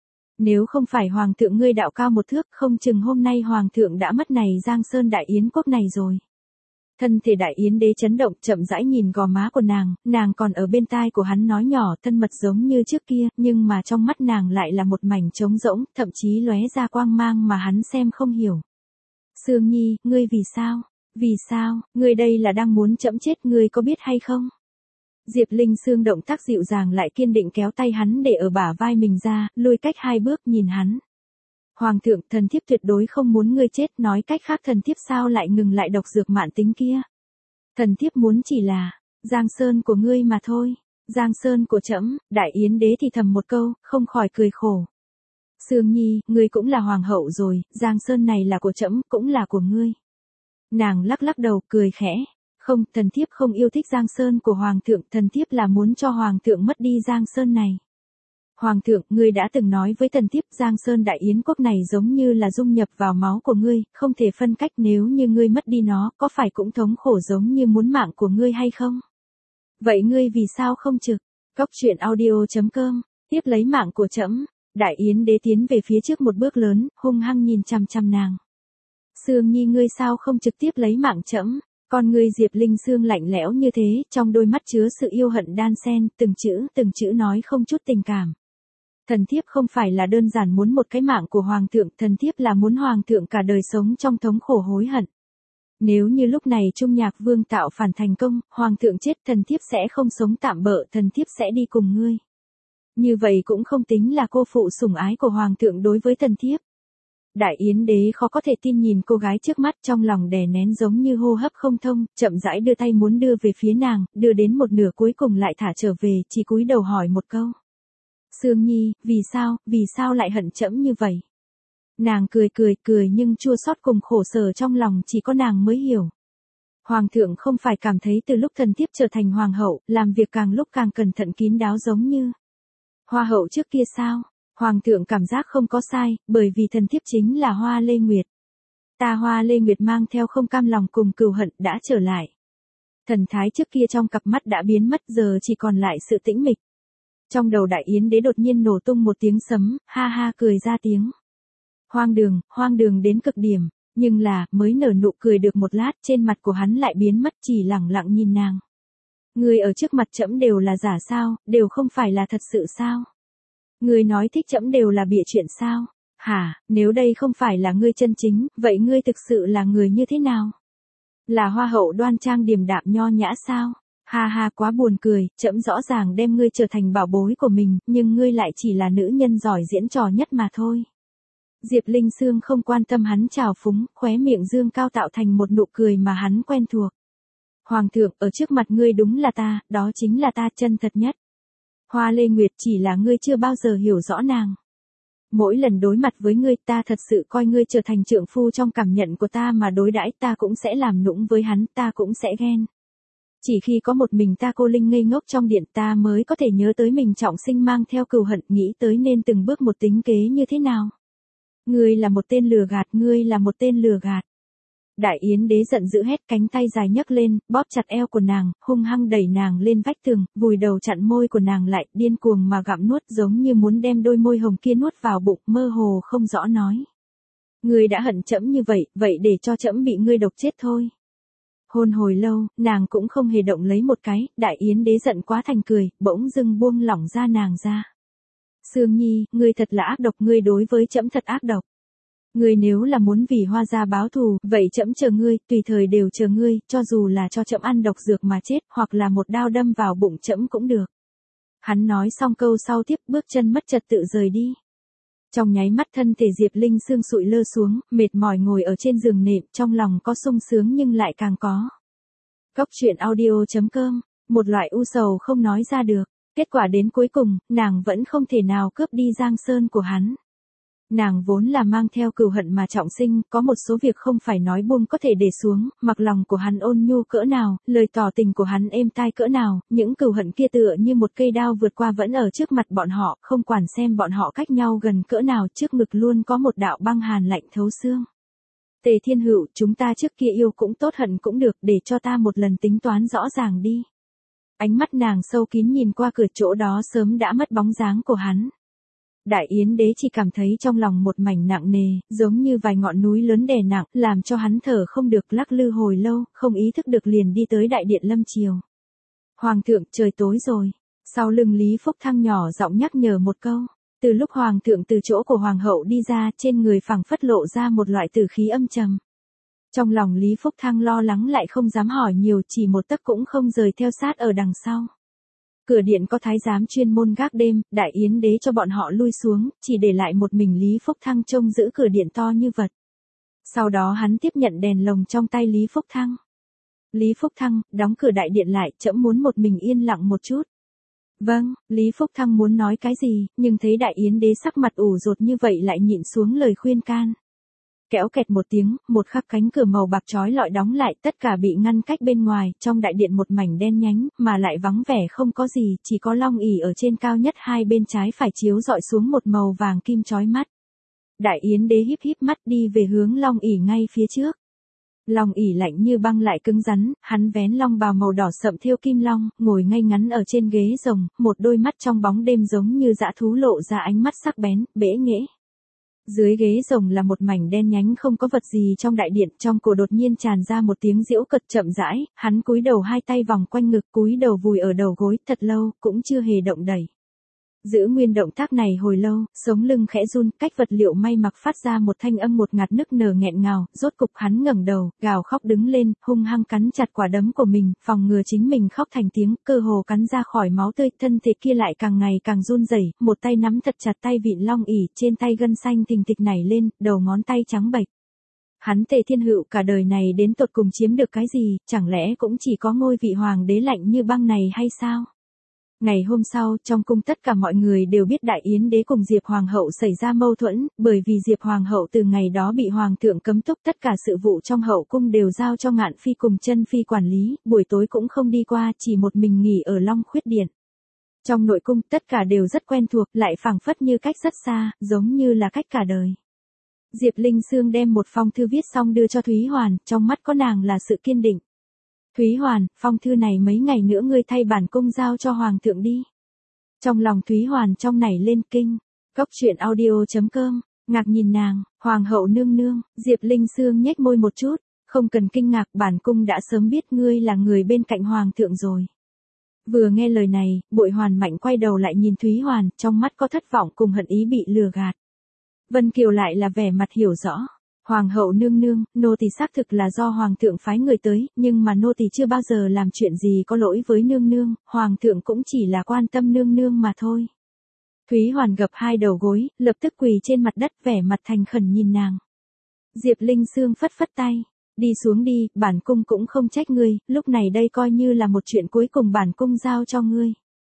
Nếu không phải Hoàng thượng ngươi đạo cao một thước, không chừng hôm nay Hoàng thượng đã mất này Giang Sơn Đại Yến quốc này rồi. Thân thể Đại Yến đế chấn động, chậm rãi nhìn gò má của nàng, nàng còn ở bên tai của hắn nói nhỏ thân mật giống như trước kia, nhưng mà trong mắt nàng lại là một mảnh trống rỗng, thậm chí lóe ra quang mang mà hắn xem không hiểu. Sương Nhi, ngươi vì sao? Vì sao? Ngươi đây là đang muốn trẫm chết, ngươi có biết hay không? Diệp Linh Sương động tác dịu dàng lại kiên định kéo tay hắn để ở bả vai mình ra, lùi cách hai bước nhìn hắn. Hoàng thượng, thần thiếp tuyệt đối không muốn ngươi chết, nói cách khác thần thiếp sao lại ngừng lại độc dược mạn tính kia. Thần thiếp muốn chỉ là, Giang Sơn của ngươi mà thôi. Giang Sơn của trẫm. Đại Yến đế thì thầm một câu, không khỏi cười khổ. Sương Nhi, ngươi cũng là hoàng hậu rồi, Giang Sơn này là của trẫm, cũng là của ngươi. Nàng lắc lắc đầu, cười khẽ. Không, thần thiếp không yêu thích Giang Sơn của Hoàng thượng, thần thiếp là muốn cho Hoàng thượng mất đi Giang Sơn này. Hoàng thượng, ngươi đã từng nói với thần thiếp Giang Sơn Đại Yến quốc này giống như là dung nhập vào máu của ngươi, không thể phân cách, nếu như ngươi mất đi nó, có phải cũng thống khổ giống như muốn mạng của ngươi hay không? Vậy ngươi vì sao không trực? Cốc truyện audio chấm com, tiếp lấy mạng của trẫm. Đại Yến đế tiến về phía trước một bước lớn, hung hăng nhìn chằm chằm nàng. Sương Nhi, ngươi sao không trực tiếp lấy mạng trẫm? Con ngươi Diệp Linh Sương lạnh lẽo như thế, trong đôi mắt chứa sự yêu hận đan xen, từng chữ, từng chữ nói không chút tình cảm. Thần thiếp không phải là đơn giản muốn một cái mạng của Hoàng thượng, thần thiếp là muốn Hoàng thượng cả đời sống trong thống khổ hối hận. Nếu như lúc này Trung Nhạc Vương tạo phản thành công, Hoàng thượng chết, thần thiếp sẽ không sống tạm bợ, thần thiếp sẽ đi cùng ngươi. Như vậy cũng không tính là cô phụ sủng ái của Hoàng thượng đối với thần thiếp. Đại Yến đế khó có thể tin nhìn cô gái trước mắt, trong lòng đè nén giống như hô hấp không thông, chậm rãi đưa tay muốn đưa về phía nàng, đưa đến một nửa cuối cùng lại thả trở về, chỉ cúi đầu hỏi một câu. Sương Nhi, vì sao, vì sao lại hận trẫm như vậy? Nàng cười cười cười nhưng chua xót cùng khổ sở trong lòng chỉ có nàng mới hiểu. Hoàng thượng không phải cảm thấy từ lúc thần thiếp trở thành hoàng hậu, làm việc càng lúc càng cẩn thận kín đáo giống như hoa hậu trước kia sao? Hoàng thượng cảm giác không có sai, bởi vì thần thiếp chính là Hoa Lê Nguyệt. Ta Hoa Lê Nguyệt mang theo không cam lòng cùng cừu hận đã trở lại. Thần thái trước kia trong cặp mắt đã biến mất, giờ chỉ còn lại sự tĩnh mịch. Trong đầu Đại Yến đế đột nhiên nổ tung một tiếng sấm, ha ha cười ra tiếng. Hoang đường, hoang đường đến cực điểm, nhưng là, mới nở nụ cười được một lát, trên mặt của hắn lại biến mất, chỉ lẳng lặng nhìn nàng. Người ở trước mặt trẫm đều là giả sao, đều không phải là thật sự sao? Ngươi nói thích trẫm đều là bịa chuyện sao? Hả, nếu đây không phải là ngươi chân chính, vậy ngươi thực sự là người như thế nào? Là hoa hậu đoan trang điềm đạm nho nhã sao? Ha ha, quá buồn cười, trẫm rõ ràng đem ngươi trở thành bảo bối của mình, nhưng ngươi lại chỉ là nữ nhân giỏi diễn trò nhất mà thôi. Diệp Linh Sương không quan tâm hắn trào phúng, khóe miệng dương cao tạo thành một nụ cười mà hắn quen thuộc. Hoàng thượng, ở trước mặt ngươi đúng là ta, đó chính là ta chân thật nhất. Hoa Lê Nguyệt, chỉ là ngươi chưa bao giờ hiểu rõ nàng. Mỗi lần đối mặt với ngươi, ta thật sự coi ngươi trở thành trượng phu, trong cảm nhận của ta mà đối đãi, ta cũng sẽ làm nũng với hắn, ta cũng sẽ ghen. Chỉ khi có một mình ta cô linh ngây ngốc trong điện, ta mới có thể nhớ tới mình trọng sinh mang theo cừu hận, nghĩ tới nên từng bước một tính kế như thế nào. Ngươi là một tên lừa gạt, ngươi là một tên lừa gạt. Đại Yến đế giận dữ hét, cánh tay dài nhấc lên, bóp chặt eo của nàng, hung hăng đẩy nàng lên vách tường, vùi đầu chặn môi của nàng lại, điên cuồng mà gặm nuốt, giống như muốn đem đôi môi hồng kia nuốt vào bụng, mơ hồ không rõ nói. Ngươi đã hận trẫm như vậy, vậy để cho trẫm bị ngươi độc chết thôi. Hôn hồi lâu, nàng cũng không hề động lấy một cái, Đại Yến đế giận quá thành cười, bỗng dưng buông lỏng ra nàng ra. Sương Nhi, ngươi thật là ác độc, ngươi đối với trẫm thật ác độc. Ngươi nếu là muốn vì Hoa gia báo thù, vậy trẫm chờ ngươi, tùy thời đều chờ ngươi, cho dù là cho trẫm ăn độc dược mà chết, hoặc là một đao đâm vào bụng trẫm cũng được. Hắn nói xong câu sau tiếp, bước chân mất trật tự rời đi. Trong nháy mắt thân thể Diệp Linh Sương sụi lơ xuống, mệt mỏi ngồi ở trên giường nệm, trong lòng có sung sướng nhưng lại càng có. Cốc truyện audio chấm com, một loại u sầu không nói ra được. Kết quả đến cuối cùng, nàng vẫn không thể nào cướp đi Giang Sơn của hắn. Nàng vốn là mang theo cừu hận mà trọng sinh, có một số việc không phải nói buông có thể để xuống, mặc lòng của hắn ôn nhu cỡ nào, lời tỏ tình của hắn êm tai cỡ nào, những cừu hận kia tựa như một cây đao vượt qua vẫn ở trước mặt bọn họ, không quản xem bọn họ cách nhau gần cỡ nào, trước ngực luôn có một đạo băng hàn lạnh thấu xương. Tề Thiên Hữu, chúng ta trước kia yêu cũng tốt hận cũng được, để cho ta một lần tính toán rõ ràng đi. Ánh mắt nàng sâu kín nhìn qua cửa, chỗ đó sớm đã mất bóng dáng của hắn. Đại Yến đế chỉ cảm thấy trong lòng một mảnh nặng nề, giống như vài ngọn núi lớn đè nặng, làm cho hắn thở không được, lắc lư hồi lâu, không ý thức được liền đi tới đại điện lâm triều. Hoàng thượng, trời tối rồi. Sau lưng Lý Phúc Thăng nhỏ giọng nhắc nhở một câu. Từ lúc hoàng thượng từ chỗ của hoàng hậu đi ra, trên người phảng phất lộ ra một loại tử khí âm trầm. Trong lòng Lý Phúc Thăng lo lắng lại không dám hỏi nhiều, chỉ một tấc cũng không rời theo sát ở đằng sau. Cửa điện có thái giám chuyên môn gác đêm, Đại Yến đế cho bọn họ lui xuống, chỉ để lại một mình Lý Phúc Thăng trông giữ cửa điện to như vật. Sau đó hắn tiếp nhận đèn lồng trong tay Lý Phúc Thăng. Lý Phúc Thăng, đóng cửa đại điện lại, trẫm muốn một mình yên lặng một chút. Vâng, Lý Phúc Thăng muốn nói cái gì, nhưng thấy Đại Yến đế sắc mặt ủ rột như vậy lại nhịn xuống lời khuyên can. Kéo kẹt một tiếng, một khắc cánh cửa màu bạc chói lọi đóng lại, tất cả bị ngăn cách bên ngoài, trong đại điện một mảnh đen nhánh, mà lại vắng vẻ không có gì, chỉ có long ỷ ở trên cao nhất, hai bên trái phải chiếu dọi xuống một màu vàng kim chói mắt. Đại Yến đế híp híp mắt đi về hướng long ỷ ngay phía trước. Long ỷ lạnh như băng lại cứng rắn, hắn vén long bào màu đỏ sậm thêu kim long, ngồi ngay ngắn ở trên ghế rồng, một đôi mắt trong bóng đêm giống như dã thú lộ ra ánh mắt sắc bén, bẽ nghễ. Dưới ghế rồng là một mảnh đen nhánh không có vật gì trong đại điện, trong cổ đột nhiên tràn ra một tiếng giễu cợt chậm rãi, hắn cúi đầu hai tay vòng quanh ngực, cúi đầu vùi ở đầu gối, thật lâu, cũng chưa hề động đẩy. Giữ nguyên động tác này hồi lâu, sống lưng khẽ run, cách vật liệu may mặc phát ra một thanh âm một ngạt nức nở nghẹn ngào, rốt cục hắn ngẩng đầu, gào khóc đứng lên, hung hăng cắn chặt quả đấm của mình, phòng ngừa chính mình khóc thành tiếng, cơ hồ cắn ra khỏi máu tươi, thân thể kia lại càng ngày càng run rẩy, một tay nắm thật chặt tay vịn long ỷ, trên tay gân xanh thình thịch nảy lên, đầu ngón tay trắng bệch. Hắn Tề Thiên Hựu cả đời này đến tột cùng chiếm được cái gì, chẳng lẽ cũng chỉ có ngôi vị hoàng đế lạnh như băng này hay sao? Ngày hôm sau, trong cung tất cả mọi người đều biết Đại Yến đế cùng Diệp Hoàng hậu xảy ra mâu thuẫn, bởi vì Diệp Hoàng hậu từ ngày đó bị Hoàng thượng cấm túc, tất cả sự vụ trong hậu cung đều giao cho Ngạn Phi cùng Chân Phi quản lý, buổi tối cũng không đi qua, chỉ một mình nghỉ ở Long Khuyết Điện. Trong nội cung, tất cả đều rất quen thuộc, lại phảng phất như cách rất xa, giống như là cách cả đời. Diệp Linh Sương đem một phong thư viết xong đưa cho Thúy Hoàn, trong mắt có nàng là sự kiên định. Thúy Hoàn, phong thư này mấy ngày nữa ngươi thay bản cung giao cho Hoàng thượng đi. Trong lòng Thúy Hoàn trong nảy lên kinh. Cốc truyện audio chấm com, ngạc nhìn nàng, Hoàng hậu nương nương, Diệp Linh Sương nhếch môi một chút, không cần kinh ngạc, bản cung đã sớm biết ngươi là người bên cạnh Hoàng thượng rồi. Vừa nghe lời này, Bội Hoàn mạnh quay đầu lại nhìn Thúy Hoàn, trong mắt có thất vọng cùng hận ý bị lừa gạt. Vân Kiều lại là vẻ mặt hiểu rõ. Hoàng hậu nương nương, nô tỳ xác thực là do Hoàng thượng phái người tới, nhưng mà nô tỳ chưa bao giờ làm chuyện gì có lỗi với nương nương, Hoàng thượng cũng chỉ là quan tâm nương nương mà thôi. Thúy Hoàn gập hai đầu gối, lập tức quỳ trên mặt đất vẻ mặt thành khẩn nhìn nàng. Diệp Linh Sương phất phất tay, đi xuống đi, bản cung cũng không trách ngươi, lúc này đây coi như là một chuyện cuối cùng bản cung giao cho ngươi.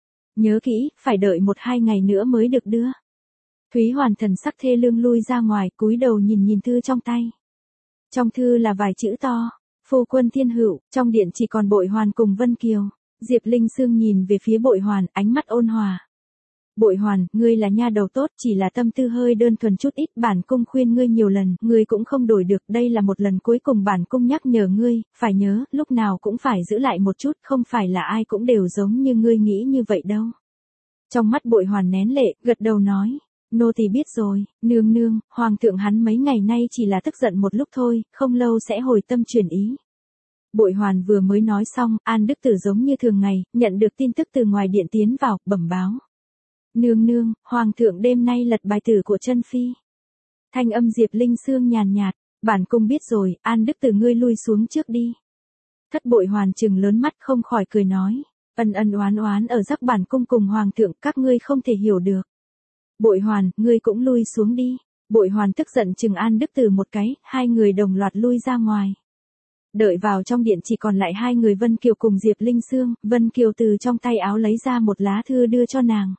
Nhớ kỹ, phải đợi một hai ngày nữa mới được đưa. Thúy Hoàn thần sắc thê lương lui ra ngoài, cúi đầu nhìn nhìn thư trong tay. Trong thư là vài chữ to, phu quân Thiên Hựu, trong điện chỉ còn Bội Hoàn cùng Vân Kiều. Diệp Linh Sương nhìn về phía Bội Hoàn, ánh mắt ôn hòa. Bội Hoàn, ngươi là nha đầu tốt, chỉ là tâm tư hơi đơn thuần chút ít, bản cung khuyên ngươi nhiều lần, ngươi cũng không đổi được, đây là một lần cuối cùng bản cung nhắc nhở ngươi, phải nhớ, lúc nào cũng phải giữ lại một chút, không phải là ai cũng đều giống như ngươi nghĩ như vậy đâu. Trong mắt Bội Hoàn nén lệ, gật đầu nói. Nô tỳ biết rồi, nương nương, Hoàng thượng hắn mấy ngày nay chỉ là tức giận một lúc thôi, không lâu sẽ hồi tâm chuyển ý. Bội Hoàn vừa mới nói xong, An Đức Tử giống như thường ngày, nhận được tin tức từ ngoài điện tiến vào, bẩm báo. Nương nương, Hoàng thượng đêm nay lật bài tử của Chân Phi. Thanh âm Diệp Linh Sương nhàn nhạt, bản cung biết rồi, An Đức Tử ngươi lui xuống trước đi. Thất Bội Hoàn trừng lớn mắt không khỏi cười nói, ân ân oán oán ở giắc bản cung cùng Hoàng thượng, các ngươi không thể hiểu được. Bội Hoàn, ngươi cũng lui xuống đi. Bội Hoàn tức giận chừng An Đức Tử một cái, hai người đồng loạt lui ra ngoài. Đợi vào trong điện chỉ còn lại hai người Vân Kiều cùng Diệp Linh Sương, Vân Kiều từ trong tay áo lấy ra một lá thư đưa cho nàng.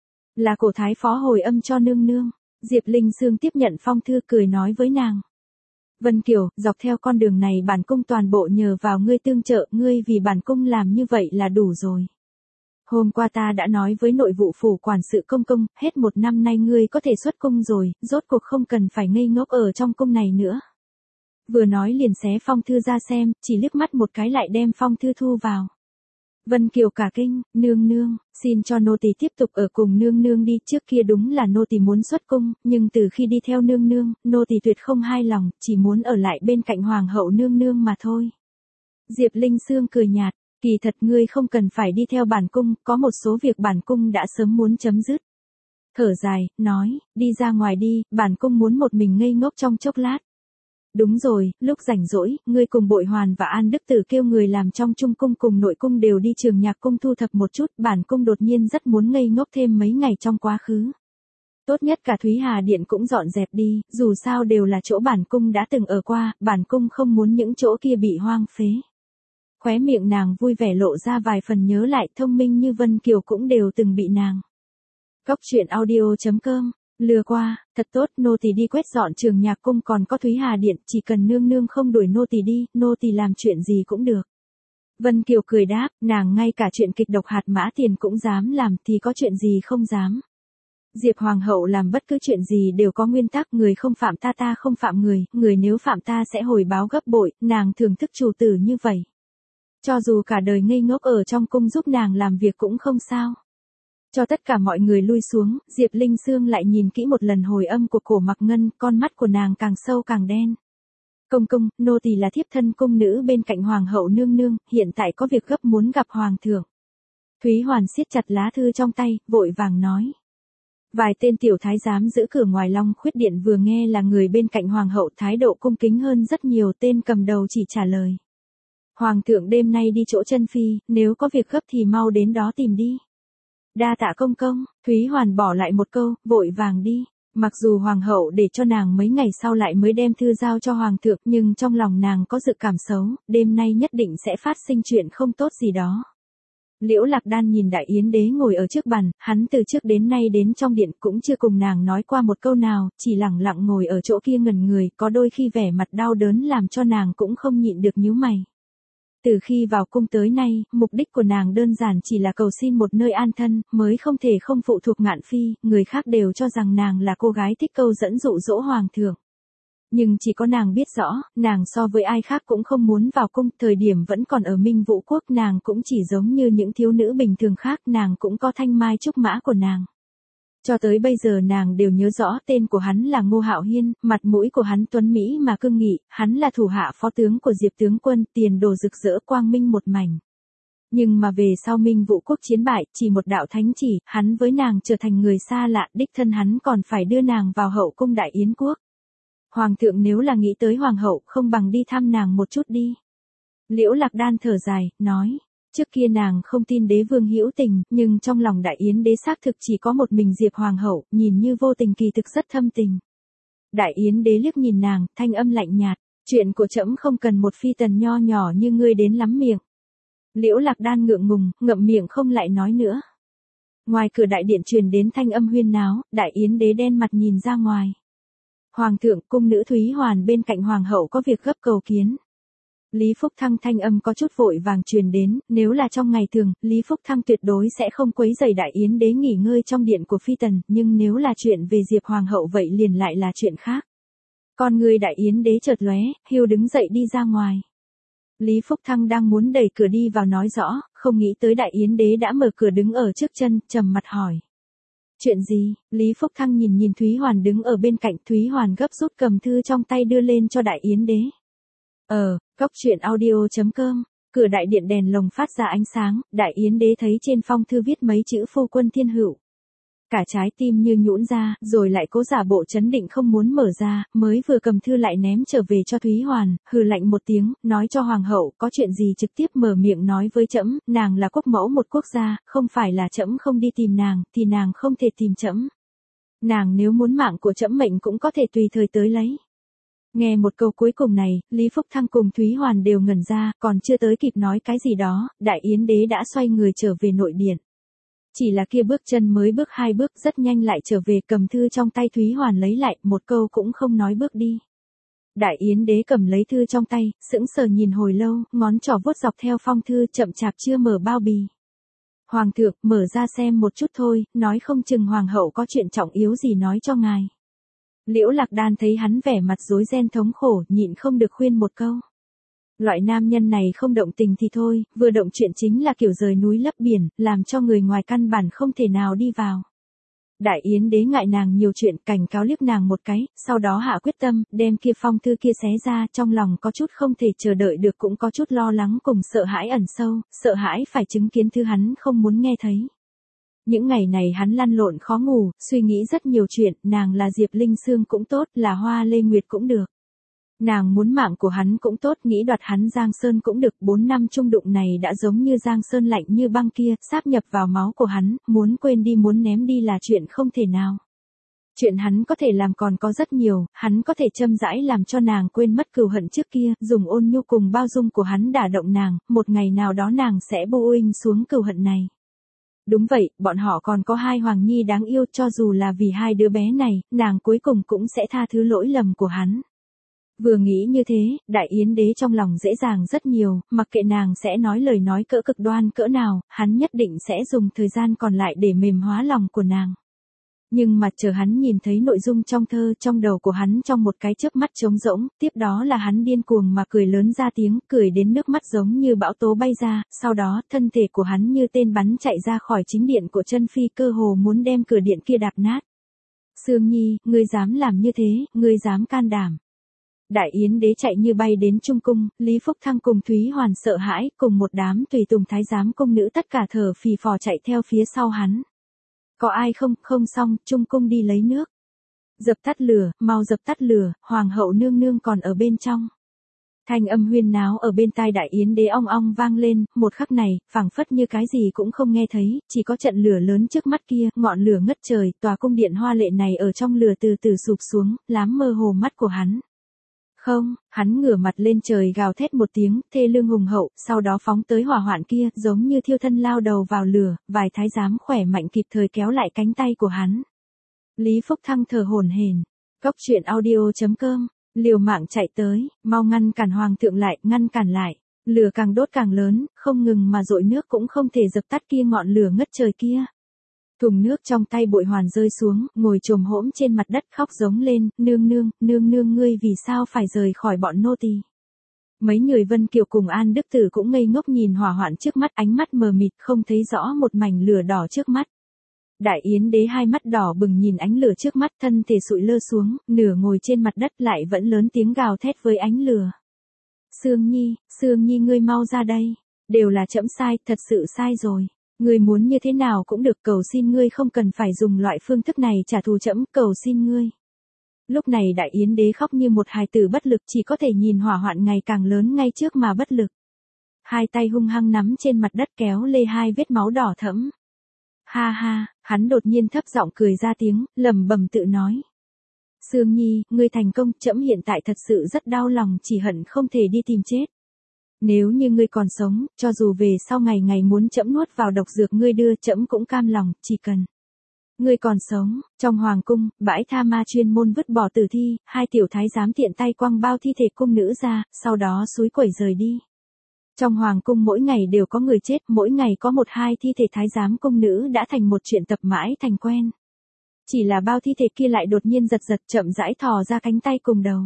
Là cổ thái phó hồi âm cho nương nương. Diệp Linh Sương tiếp nhận phong thư cười nói với nàng. Vân Kiều, dọc theo con đường này bản cung toàn bộ nhờ vào ngươi tương trợ, ngươi vì bản cung làm như vậy là đủ rồi. Hôm qua ta đã nói với nội vụ phủ quản sự công công, hết một năm nay ngươi có thể xuất cung rồi, rốt cuộc không cần phải ngây ngốc ở trong cung này nữa. Vừa nói liền xé phong thư ra xem, chỉ liếc mắt một cái lại đem phong thư thu vào. Vân Kiều cả kinh, nương nương, xin cho nô tỳ tiếp tục ở cùng nương nương đi, trước kia đúng là nô tỳ muốn xuất cung, nhưng từ khi đi theo nương nương, nô tỳ tuyệt không hài lòng, chỉ muốn ở lại bên cạnh Hoàng hậu nương nương mà thôi. Diệp Linh Sương cười nhạt. Kỳ thật ngươi không cần phải đi theo bản cung, có một số việc bản cung đã sớm muốn chấm dứt. Thở dài, nói, đi ra ngoài đi, bản cung muốn một mình ngây ngốc trong chốc lát. Đúng rồi, lúc rảnh rỗi, ngươi cùng Bội Hoàn và An Đức Tử kêu người làm trong trung cung cùng nội cung đều đi trường nhạc cung thu thập một chút, bản cung đột nhiên rất muốn ngây ngốc thêm mấy ngày trong quá khứ. Tốt nhất cả Thúy Hà Điện cũng dọn dẹp đi, dù sao đều là chỗ bản cung đã từng ở qua, bản cung không muốn những chỗ kia bị hoang phế. Khóe miệng nàng vui vẻ lộ ra vài phần nhớ lại, thông minh như Vân Kiều cũng đều từng bị nàng. Cốc truyện audio chấm com, lừa qua, thật tốt, nô tỳ đi quét dọn trường nhạc cung còn có Thúy Hà Điện, chỉ cần nương nương không đuổi nô tỳ đi, nô tỳ làm chuyện gì cũng được. Vân Kiều cười đáp, nàng ngay cả chuyện kịch độc hạt mã tiền cũng dám làm thì có chuyện gì không dám. Diệp Hoàng hậu làm bất cứ chuyện gì đều có nguyên tắc, người không phạm ta ta không phạm người, người nếu phạm ta sẽ hồi báo gấp bội, nàng thưởng thức chủ tử như vậy. Cho dù cả đời ngây ngốc ở trong cung giúp nàng làm việc cũng không sao. Cho tất cả mọi người lui xuống, Diệp Linh Sương lại nhìn kỹ một lần hồi âm của Cổ Mặc Ngân, con mắt của nàng càng sâu càng đen. Công công, nô tỳ là thiếp thân cung nữ bên cạnh Hoàng hậu nương nương, hiện tại có việc gấp muốn gặp Hoàng thượng. Thúy Hoàn siết chặt lá thư trong tay, vội vàng nói. Vài tên tiểu thái giám giữ cửa ngoài Long Khuyết Điện vừa nghe là người bên cạnh hoàng hậu, thái độ cung kính hơn rất nhiều. Tên cầm đầu chỉ trả lời: Hoàng thượng đêm nay đi chỗ chân phi, nếu có việc gấp thì mau đến đó tìm đi. Đa tạ công công. Thúy Hoàn bỏ lại một câu, vội vàng đi. Mặc dù hoàng hậu để cho nàng mấy ngày sau lại mới đem thư giao cho hoàng thượng, nhưng trong lòng nàng có dự cảm xấu, đêm nay nhất định sẽ phát sinh chuyện không tốt gì đó. Liễu Lạc Đan nhìn Đại Yến đế ngồi ở trước bàn, hắn từ trước đến nay đến trong điện cũng chưa cùng nàng nói qua một câu nào, chỉ lặng lặng ngồi ở chỗ kia ngẩn người, có đôi khi vẻ mặt đau đớn làm cho nàng cũng không nhịn được nhíu mày. Từ khi vào cung tới nay, mục đích của nàng đơn giản chỉ là cầu xin một nơi an thân, mới không thể không phụ thuộc Ngạn Phi, người khác đều cho rằng nàng là cô gái thích câu dẫn dụ dỗ hoàng thượng. Nhưng chỉ có nàng biết rõ, nàng so với ai khác cũng không muốn vào cung, thời điểm vẫn còn ở Minh Vũ Quốc nàng cũng chỉ giống như những thiếu nữ bình thường khác, nàng cũng có thanh mai trúc mã của nàng. Cho tới bây giờ nàng đều nhớ rõ tên của hắn là Ngô Hạo Hiên, mặt mũi của hắn tuấn mỹ mà cương nghị, hắn là thủ hạ phó tướng của Diệp tướng quân, tiền đồ rực rỡ quang minh một mảnh. Nhưng mà về sau Minh Vũ Quốc chiến bại, chỉ một đạo thánh chỉ, hắn với nàng trở thành người xa lạ, đích thân hắn còn phải đưa nàng vào hậu cung Đại Yến Quốc. Hoàng thượng nếu là nghĩ tới hoàng hậu, không bằng đi thăm nàng một chút đi. Liễu Lạc Đan thở dài, nói. Trước kia nàng không tin đế vương hữu tình, nhưng trong lòng Đại Yến đế xác thực chỉ có một mình Diệp hoàng hậu, nhìn như vô tình kỳ thực rất thâm tình. Đại Yến đế liếc nhìn nàng, thanh âm lạnh nhạt, chuyện của trẫm không cần một phi tần nho nhỏ như ngươi đến lắm miệng. Liễu Lạc Đan ngượng ngùng, ngậm miệng không lại nói nữa. Ngoài cửa đại điện truyền đến thanh âm huyên náo, Đại Yến đế đen mặt nhìn ra ngoài. Hoàng thượng, cung nữ Thúy Hoàn bên cạnh hoàng hậu có việc gấp cầu kiến. Lý Phúc Thăng thanh âm có chút vội vàng truyền đến, nếu là trong ngày thường, Lý Phúc Thăng tuyệt đối sẽ không quấy rầy Đại Yến đế nghỉ ngơi trong điện của phi tần, nhưng nếu là chuyện về Diệp hoàng hậu vậy liền lại là chuyện khác. Con người Đại Yến đế chợt lóe, hiu đứng dậy đi ra ngoài. Lý Phúc Thăng đang muốn đẩy cửa đi vào nói rõ, không nghĩ tới Đại Yến đế đã mở cửa đứng ở trước chân, trầm mặt hỏi. Chuyện gì? Lý Phúc Thăng nhìn nhìn Thúy Hoàn đứng ở bên cạnh, Thúy Hoàn gấp rút cầm thư trong tay đưa lên cho Đại Yến đế. Ờ, Cốc truyện audio chấm com, cửa đại điện đèn lồng phát ra ánh sáng, Đại Yến đế thấy trên phong thư viết mấy chữ phu quân thiên hữu. Cả trái tim như nhũn ra, rồi lại cố giả bộ chấn định không muốn mở ra, mới vừa cầm thư lại ném trở về cho Thúy Hoàn, hừ lạnh một tiếng, nói cho hoàng hậu, có chuyện gì trực tiếp mở miệng nói với trẫm, nàng là quốc mẫu một quốc gia, không phải là trẫm không đi tìm nàng, thì nàng không thể tìm trẫm. Nàng nếu muốn mạng của trẫm mệnh cũng có thể tùy thời tới lấy. Nghe một câu cuối cùng này, Lý Phúc Thăng cùng Thúy Hoàn đều ngẩn ra, còn chưa tới kịp nói cái gì đó, Đại Yến đế đã xoay người trở về nội điện. Chỉ là kia bước chân mới bước hai bước rất nhanh lại trở về, cầm thư trong tay Thúy Hoàn lấy lại, một câu cũng không nói bước đi. Đại Yến đế cầm lấy thư trong tay, sững sờ nhìn hồi lâu, ngón trỏ vuốt dọc theo phong thư chậm chạp chưa mở bao bì. Hoàng thượng, mở ra xem một chút thôi, nói không chừng hoàng hậu có chuyện trọng yếu gì nói cho ngài. Liễu Lạc Đan thấy hắn vẻ mặt rối ren thống khổ, nhịn không được khuyên một câu. Loại nam nhân này không động tình thì thôi, vừa động chuyện chính là kiểu rời núi lấp biển, làm cho người ngoài căn bản không thể nào đi vào. Đại Yến đế ngại nàng nhiều chuyện, cảnh cáo liếc nàng một cái, sau đó hạ quyết tâm, đem kia phong thư kia xé ra, trong lòng có chút không thể chờ đợi được, cũng có chút lo lắng cùng sợ hãi ẩn sâu, sợ hãi phải chứng kiến thư hắn không muốn nghe thấy. Những ngày này hắn lăn lộn khó ngủ, suy nghĩ rất nhiều chuyện, nàng là Diệp Linh Sương cũng tốt, là Hoa Lê Nguyệt cũng được. Nàng muốn mạng của hắn cũng tốt, nghĩ đoạt hắn Giang Sơn cũng được, bốn năm chung đụng này đã giống như Giang Sơn lạnh như băng kia, sáp nhập vào máu của hắn, muốn quên đi muốn ném đi là chuyện không thể nào. Chuyện hắn có thể làm còn có rất nhiều, hắn có thể châm rãi làm cho nàng quên mất cừu hận trước kia, dùng ôn nhu cùng bao dung của hắn đả động nàng, một ngày nào đó nàng sẽ bô uinh xuống cừu hận này. Đúng vậy, bọn họ còn có hai hoàng nhi đáng yêu, cho dù là vì hai đứa bé này, nàng cuối cùng cũng sẽ tha thứ lỗi lầm của hắn. Vừa nghĩ như thế, Đại Yến đế trong lòng dễ dàng rất nhiều, mặc kệ nàng sẽ nói lời nói cỡ cực đoan cỡ nào, hắn nhất định sẽ dùng thời gian còn lại để mềm hóa lòng của nàng. Nhưng mà chờ hắn nhìn thấy nội dung trong thơ, trong đầu của hắn trong một cái chớp mắt trống rỗng, tiếp đó là hắn điên cuồng mà cười lớn ra tiếng, cười đến nước mắt giống như bão tố bay ra, sau đó thân thể của hắn như tên bắn chạy ra khỏi chính điện của chân phi, cơ hồ muốn đem cửa điện kia đạp nát. Sương Nhi, ngươi dám làm như thế, ngươi dám can đảm. Đại Yến đế chạy như bay đến Trung Cung, Lý Phúc Thăng cùng Thúy Hoàn sợ hãi, cùng một đám tùy tùng thái giám cung nữ tất cả thở phì phò chạy theo phía sau hắn. Có ai không, không xong, trung cung đi lấy nước. Dập tắt lửa, mau dập tắt lửa, hoàng hậu nương nương còn ở bên trong. Thanh âm huyên náo ở bên tai Đại Yến Đế ong ong vang lên, một khắc này, phảng phất như cái gì cũng không nghe thấy, chỉ có trận lửa lớn trước mắt kia, ngọn lửa ngất trời, tòa cung điện hoa lệ này ở trong lửa từ từ sụp xuống, lám mơ hồ mắt của hắn. Không, hắn ngửa mặt lên trời gào thét một tiếng, thê lương hùng hậu, sau đó phóng tới hỏa hoạn kia, giống như thiêu thân lao đầu vào lửa, vài thái giám khỏe mạnh kịp thời kéo lại cánh tay của hắn. Lý Phúc Thăng thở hổn hển. Cốc truyện audio chấm com, liều mạng chạy tới, mau ngăn cản hoàng thượng lại, ngăn cản lại. Lửa càng đốt càng lớn, không ngừng mà dội nước cũng không thể dập tắt kia ngọn lửa ngất trời kia. Thùng nước trong tay Bội Hoàn rơi xuống, ngồi chồm hỗn trên mặt đất khóc giống lên, nương nương, nương nương ngươi vì sao phải rời khỏi bọn nô tỳ? Mấy người Vân Kiều cùng An Đức Tử cũng ngây ngốc nhìn hỏa hoạn trước mắt, ánh mắt mờ mịt không thấy rõ một mảnh lửa đỏ trước mắt. Đại Yến Đế hai mắt đỏ bừng nhìn ánh lửa trước mắt, thân thể sụi lơ xuống, nửa ngồi trên mặt đất lại vẫn lớn tiếng gào thét với ánh lửa. Sương Nhi, Sương Nhi ngươi mau ra đây, đều là trẫm sai, thật sự sai rồi. Ngươi muốn như thế nào cũng được, cầu xin ngươi không cần phải dùng loại phương thức này trả thù trẫm, cầu xin ngươi. Lúc này Đại Yến Đế khóc như một hài tử bất lực, chỉ có thể nhìn hỏa hoạn ngày càng lớn ngay trước mà bất lực. Hai tay hung hăng nắm trên mặt đất kéo lê hai vết máu đỏ thẫm. Ha ha, hắn đột nhiên thấp giọng cười ra tiếng, lẩm bẩm tự nói. Sương Nhi, ngươi thành công, trẫm hiện tại thật sự rất đau lòng, chỉ hận không thể đi tìm chết. Nếu như ngươi còn sống, cho dù về sau ngày ngày muốn trẫm nuốt vào độc dược ngươi đưa, trẫm cũng cam lòng, chỉ cần ngươi còn sống. Trong hoàng cung, bãi tha ma chuyên môn vứt bỏ tử thi, hai tiểu thái giám tiện tay quăng bao thi thể cung nữ ra, sau đó xúi quẩy rời đi. Trong hoàng cung mỗi ngày đều có người chết, mỗi ngày có một hai thi thể thái giám cung nữ đã thành một chuyện tập mãi thành quen. Chỉ là bao thi thể kia lại đột nhiên giật giật chậm rãi thò ra cánh tay cùng đầu.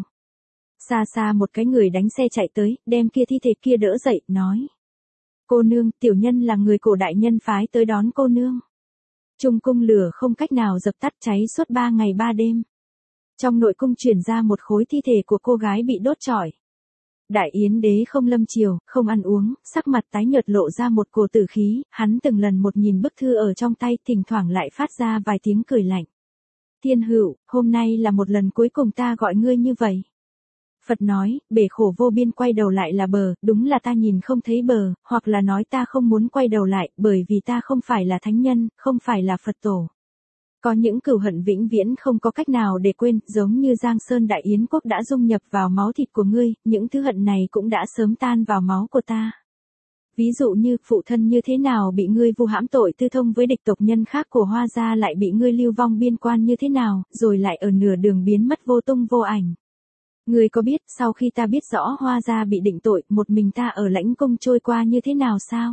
Xa xa một cái người đánh xe chạy tới, đem kia thi thể kia đỡ dậy, nói. Cô nương, tiểu nhân là người cổ đại nhân phái tới đón cô nương. Trung cung lửa không cách nào dập tắt, cháy suốt ba ngày ba đêm. Trong nội cung truyền ra một khối thi thể của cô gái bị đốt trọi. Đại Yến Đế không lâm chiều, không ăn uống, sắc mặt tái nhợt lộ ra một cổ tử khí, hắn từng lần một nhìn bức thư ở trong tay, thỉnh thoảng lại phát ra vài tiếng cười lạnh. Thiên Hữu, hôm nay là một lần cuối cùng ta gọi ngươi như vậy. Phật nói, bể khổ vô biên quay đầu lại là bờ, đúng là ta nhìn không thấy bờ, hoặc là nói ta không muốn quay đầu lại, bởi vì ta không phải là thánh nhân, không phải là Phật tổ. Có những cừu hận vĩnh viễn không có cách nào để quên, giống như Giang Sơn Đại Yến quốc đã dung nhập vào máu thịt của ngươi, những thứ hận này cũng đã sớm tan vào máu của ta. Ví dụ như, phụ thân như thế nào bị ngươi vu hãm tội tư thông với địch tộc nhân khác của Hoa gia lại bị ngươi lưu vong biên quan như thế nào, rồi lại ở nửa đường biến mất vô tung vô ảnh. Ngươi có biết, sau khi ta biết rõ Hoa gia bị định tội, một mình ta ở lãnh cung trôi qua như thế nào sao?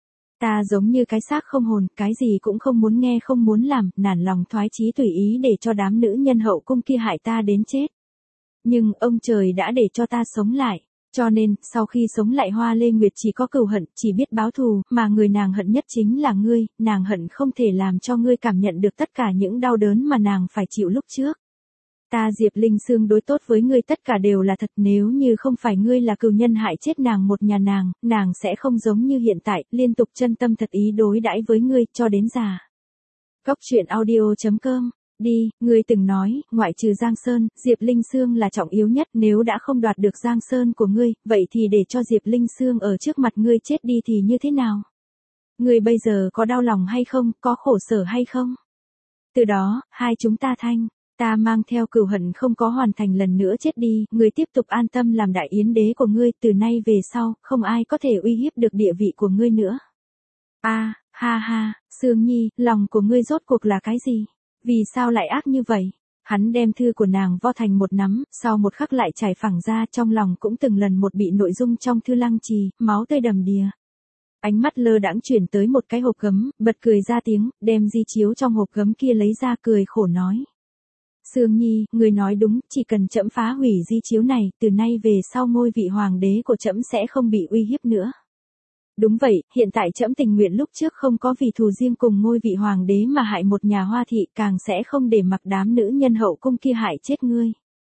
Ta giống như cái xác không hồn, cái gì cũng không muốn nghe không muốn làm, nản lòng thoái chí tùy ý để cho đám nữ nhân hậu cung kia hại ta đến chết. Nhưng ông trời đã để cho ta sống lại, cho nên, sau khi sống lại Hoa Lê Nguyệt chỉ có cừu hận, chỉ biết báo thù, mà người nàng hận nhất chính là ngươi, nàng hận không thể làm cho ngươi cảm nhận được tất cả những đau đớn mà nàng phải chịu lúc trước. Ta Diệp Linh Sương đối tốt với ngươi tất cả đều là thật, nếu như không phải ngươi là cừu nhân hại chết nàng một nhà nàng, nàng sẽ không giống như hiện tại, liên tục chân tâm thật ý đối đãi với ngươi, cho đến già. Cốc truyện audio chấm com, đi, ngươi từng nói, ngoại trừ Giang Sơn, Diệp Linh Sương là trọng yếu nhất, nếu đã không đoạt được Giang Sơn của ngươi, vậy thì để cho Diệp Linh Sương ở trước mặt ngươi chết đi thì như thế nào? Ngươi bây giờ có đau lòng hay không, có khổ sở hay không? Từ đó, hai chúng ta thanh. Ta mang theo cừu hận không có hoàn thành lần nữa chết đi, ngươi tiếp tục an tâm làm Đại Yến Đế của ngươi, từ nay về sau, không ai có thể uy hiếp được địa vị của ngươi nữa. A, à, ha ha, Sương Nhi, lòng của ngươi rốt cuộc là cái gì? Vì sao lại ác như vậy? Hắn đem thư của nàng vo thành một nắm, sau một khắc lại trải phẳng ra, trong lòng cũng từng lần một bị nội dung trong thư lăng trì, máu tươi đầm đìa. Ánh mắt lơ đãng chuyển tới một cái hộp gấm, bật cười ra tiếng, đem di chiếu trong hộp gấm kia lấy ra cười khổ nói. Sương Nhi, người nói đúng, chỉ cần trẫm phá hủy di chiếu này, từ nay về sau ngôi vị hoàng đế của trẫm sẽ không bị uy hiếp nữa. Đúng vậy, hiện tại trẫm tình nguyện lúc trước không có vì thù riêng cùng ngôi vị hoàng đế mà hại một nhà Hoa thị, càng sẽ không để mặc đám nữ nhân hậu cung kia hại chết ngươi.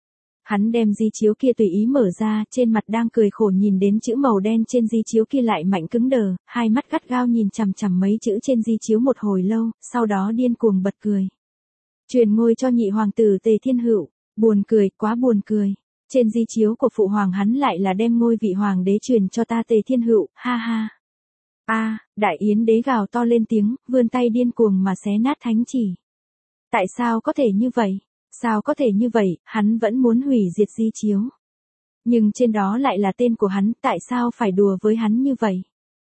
Hắn đem di chiếu kia tùy ý mở ra, trên mặt đang cười khổ nhìn đến chữ màu đen trên di chiếu kia lại mạnh cứng đờ, hai mắt gắt gao nhìn chằm chằm mấy chữ trên di chiếu một hồi lâu, sau đó điên cuồng bật cười. Truyền ngôi cho nhị hoàng tử Tề Thiên Hữu, buồn cười, quá buồn cười. Trên di chiếu của phụ hoàng hắn lại là đem ngôi vị hoàng đế truyền cho ta Tề Thiên Hữu, ha ha. A, à, Đại Yến đế gào to lên tiếng, vươn tay điên cuồng mà xé nát thánh chỉ. Tại sao có thể như vậy? Sao có thể như vậy, hắn vẫn muốn hủy diệt di chiếu. Nhưng trên đó lại là tên của hắn, tại sao phải đùa với hắn như vậy?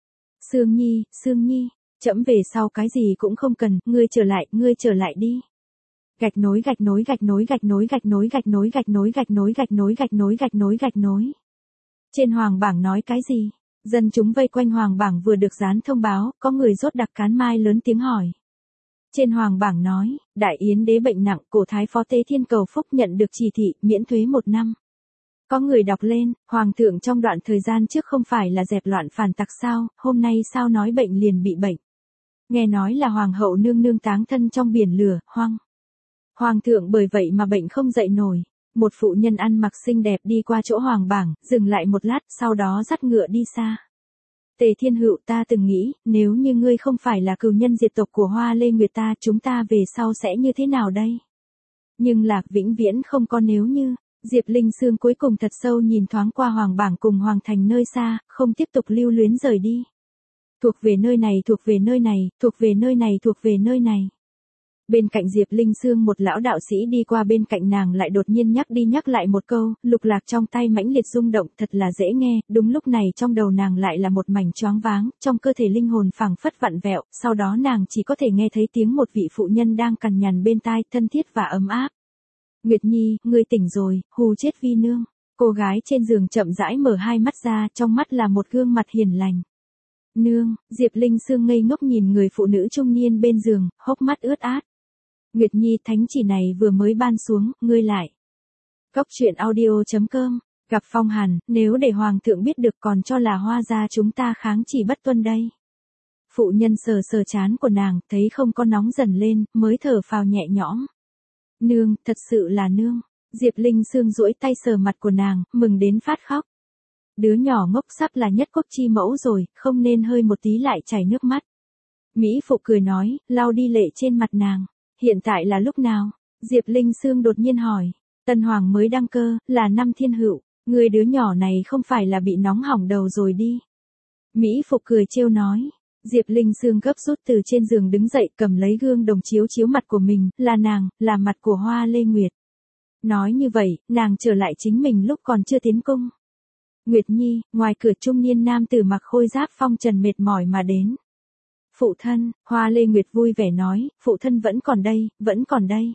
Sương Nhi, Sương Nhi, trẫm về sau cái gì cũng không cần, ngươi trở lại, ngươi trở lại đi. Gạch nối gạch nối gạch nối gạch nối gạch nối gạch nối gạch nối gạch nối gạch nối gạch nối gạch nối gạch nối. Trên hoàng bảng nói cái gì? Dân chúng vây quanh hoàng bảng vừa được dán thông báo, có người rốt đặc cán mai lớn tiếng hỏi. Trên hoàng bảng nói, Đại Yến đế bệnh nặng, cổ thái phó Tế Thiên cầu phúc nhận được chỉ thị, miễn thuế một năm. Có người đọc lên, hoàng thượng trong đoạn thời gian trước không phải là dẹp loạn phản tặc sao, hôm nay sao nói bệnh liền bị bệnh. Nghe nói là hoàng hậu nương nương táng thân trong biển lửa, hoang. Hoàng thượng bởi vậy mà bệnh không dậy nổi. Một phụ nhân ăn mặc xinh đẹp đi qua chỗ hoàng bảng, dừng lại một lát, sau đó dắt ngựa đi xa. Tề Thiên Hữu, ta từng nghĩ, nếu như ngươi không phải là cừu nhân diệt tộc của Hoa Lê Nguyệt ta, chúng ta về sau sẽ như thế nào đây? Nhưng Lạc vĩnh viễn không có nếu như. Diệp Linh Sương cuối cùng thật sâu nhìn thoáng qua hoàng bảng cùng hoàng thành nơi xa, không tiếp tục lưu luyến rời đi. Thuộc về nơi này, thuộc về nơi này, thuộc về nơi này, thuộc về nơi này. Bên cạnh Diệp Linh Sương một lão đạo sĩ đi qua bên cạnh nàng lại đột nhiên nhắc đi nhắc lại một câu, lục lạc trong tay mãnh liệt rung động thật là dễ nghe, đúng lúc này trong đầu nàng lại là một mảnh choáng váng, trong cơ thể linh hồn phảng phất vặn vẹo, sau đó nàng chỉ có thể nghe thấy tiếng một vị phụ nhân đang cằn nhằn bên tai, thân thiết và ấm áp. Nguyệt Nhi, ngươi tỉnh rồi, hù chết vi nương. Cô gái trên giường chậm rãi mở hai mắt ra, trong mắt là một gương mặt hiền lành. Nương, Diệp Linh Sương ngây ngốc nhìn người phụ nữ trung niên bên giường, hốc mắt ướt át. Nguyệt Nhi, thánh chỉ này vừa mới ban xuống, ngươi lại. Cốc truyện audio chấm com, gặp phong hàn, nếu để hoàng thượng biết được còn cho là Hoa gia chúng ta kháng chỉ bất tuân đây. Phụ nhân sờ sờ trán của nàng, thấy không có nóng dần lên, mới thở phào nhẹ nhõm. Nương, thật sự là nương. Diệp Linh Sương duỗi tay sờ mặt của nàng, mừng đến phát khóc. Đứa nhỏ ngốc sắp là nhất quốc chi mẫu rồi, không nên hơi một tí lại chảy nước mắt. Mỹ phụ cười nói, lau đi lệ trên mặt nàng. Hiện tại là lúc nào? Diệp Linh Sương đột nhiên hỏi. Tân hoàng mới đăng cơ, là năm Thiên Hữu, người đứa nhỏ này không phải là bị nóng hỏng đầu rồi đi. Mỹ phụ cười trêu nói. Diệp Linh Sương gấp rút từ trên giường đứng dậy, cầm lấy gương đồng chiếu chiếu mặt của mình, là nàng, là mặt của Hoa Lê Nguyệt. Nói như vậy, nàng trở lại chính mình lúc còn chưa tiến cung. Nguyệt Nhi, ngoài cửa trung niên nam tử mặc khôi giáp phong trần mệt mỏi mà đến. Phụ thân, Hoa Lê Nguyệt vui vẻ nói, phụ thân vẫn còn đây, vẫn còn đây.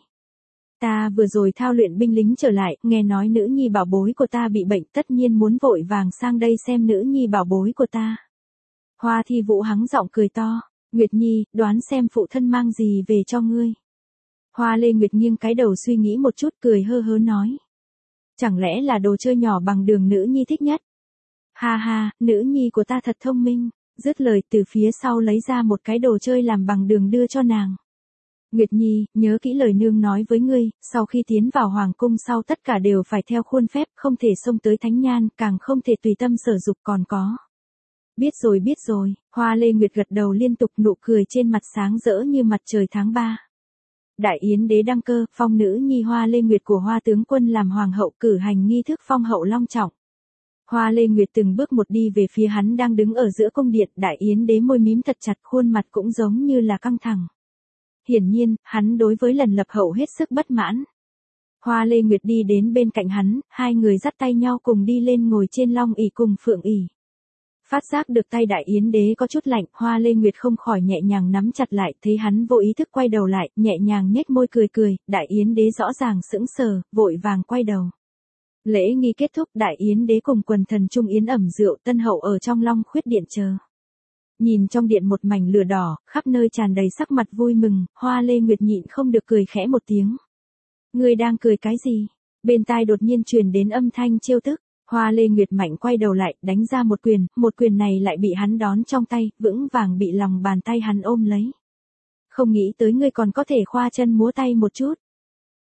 Ta vừa rồi thao luyện binh lính trở lại, nghe nói nữ nhi bảo bối của ta bị bệnh, tất nhiên muốn vội vàng sang đây xem nữ nhi bảo bối của ta. Hoa Thi Vũ hắng giọng cười to, Nguyệt Nhi, đoán xem phụ thân mang gì về cho ngươi. Hoa Lê Nguyệt nghiêng cái đầu suy nghĩ một chút cười hơ hớ nói. Chẳng lẽ là đồ chơi nhỏ bằng đường nữ nhi thích nhất? Ha ha, nữ nhi của ta thật thông minh. Dứt lời từ phía sau lấy ra một cái đồ chơi làm bằng đường đưa cho nàng. Nguyệt Nhi, nhớ kỹ lời nương nói với ngươi, sau khi tiến vào hoàng cung sau tất cả đều phải theo khuôn phép, không thể xông tới thánh nhan, càng không thể tùy tâm sở dục còn có. Biết rồi biết rồi, Hoa Lê Nguyệt gật đầu liên tục nụ cười trên mặt sáng rỡ như mặt trời tháng ba. Đại Yến đế đăng cơ, phong nữ nhi Hoa Lê Nguyệt của Hoa tướng quân làm hoàng hậu cử hành nghi thức phong hậu long trọng. Hoa Lê Nguyệt từng bước một đi về phía hắn đang đứng ở giữa cung điện, Đại Yến đế môi mím thật chặt, khuôn mặt cũng giống như là căng thẳng. Hiển nhiên, hắn đối với lần lập hậu hết sức bất mãn. Hoa Lê Nguyệt đi đến bên cạnh hắn, hai người dắt tay nhau cùng đi lên ngồi trên long ỷ cùng phượng ỷ. Phát giác được tay Đại Yến đế có chút lạnh, Hoa Lê Nguyệt không khỏi nhẹ nhàng nắm chặt lại, thấy hắn vô ý thức quay đầu lại, nhẹ nhàng nhếch môi cười cười, Đại Yến đế rõ ràng sững sờ, vội vàng quay đầu. Lễ nghi kết thúc, Đại Yến đế cùng quần thần trung yến ẩm rượu, tân hậu ở trong long khuyết điện chờ. Nhìn trong điện một mảnh lửa đỏ, khắp nơi tràn đầy sắc mặt vui mừng, Hoa Lê Nguyệt nhịn không được cười khẽ một tiếng. Ngươi đang cười cái gì? Bên tai đột nhiên truyền đến âm thanh trêu tức. Hoa Lê Nguyệt mạnh quay đầu lại, đánh ra một quyền, một quyền này lại bị hắn đón trong tay, vững vàng bị lòng bàn tay hắn ôm lấy. Không nghĩ tới ngươi còn có thể khoa chân múa tay một chút.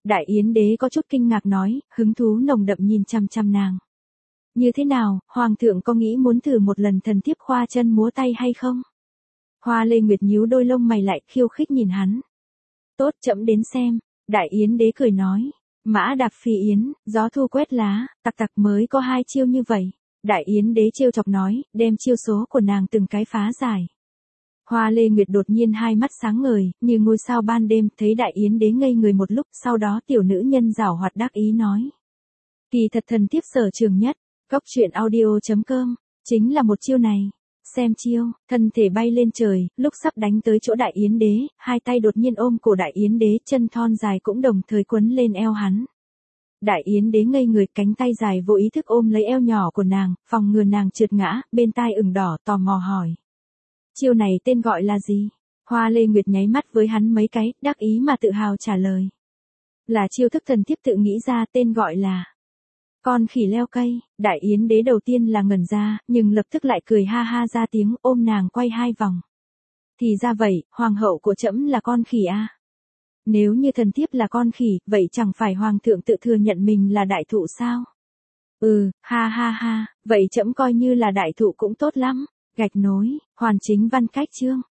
Đại Yến đế có chút kinh ngạc nói, hứng thú nồng đậm nhìn chăm chăm nàng. Như thế nào, Hoàng thượng có nghĩ muốn thử một lần thần thiếp khoa chân múa tay hay không? Hoa Lê Nguyệt nhíu đôi lông mày lại khiêu khích nhìn hắn. Tốt, trẫm đến xem. Đại Yến đế cười nói. Mã đạp phi yến, gió thu quét lá, tặc tặc mới có hai chiêu như vậy. Đại Yến đế trêu chọc nói, đem chiêu số của nàng từng cái phá giải. Hoa Lê Nguyệt đột nhiên hai mắt sáng ngời, như ngôi sao ban đêm, thấy Đại Yến đế ngây người một lúc, sau đó tiểu nữ nhân giảo hoạt đắc ý nói. Kỳ thật thần thiếp sở trường nhất, cốc truyện audio chấm com, chính là một chiêu này. Xem chiêu, thân thể bay lên trời, lúc sắp đánh tới chỗ Đại Yến đế, hai tay đột nhiên ôm cổ Đại Yến đế, chân thon dài cũng đồng thời quấn lên eo hắn. Đại Yến đế ngây người, cánh tay dài vô ý thức ôm lấy eo nhỏ của nàng, phòng ngừa nàng trượt ngã, bên tai ửng đỏ, tò mò hỏi. Chiêu này tên gọi là gì? Hoa Lê Nguyệt nháy mắt với hắn mấy cái, đắc ý mà tự hào trả lời. Là chiêu thức thần thiếp tự nghĩ ra, tên gọi là con khỉ leo cây. Đại Yến đế đầu tiên là ngẩn ra, nhưng lập tức lại cười ha ha ra tiếng, ôm nàng quay hai vòng. Thì ra vậy, hoàng hậu của trẫm là con khỉ a. Nếu như thần thiếp là con khỉ, vậy chẳng phải hoàng thượng tự thừa nhận mình là đại thụ sao? Ừ, ha ha ha, vậy trẫm coi như là đại thụ cũng tốt lắm. Gạch nối, hoàn chính văn cách chương.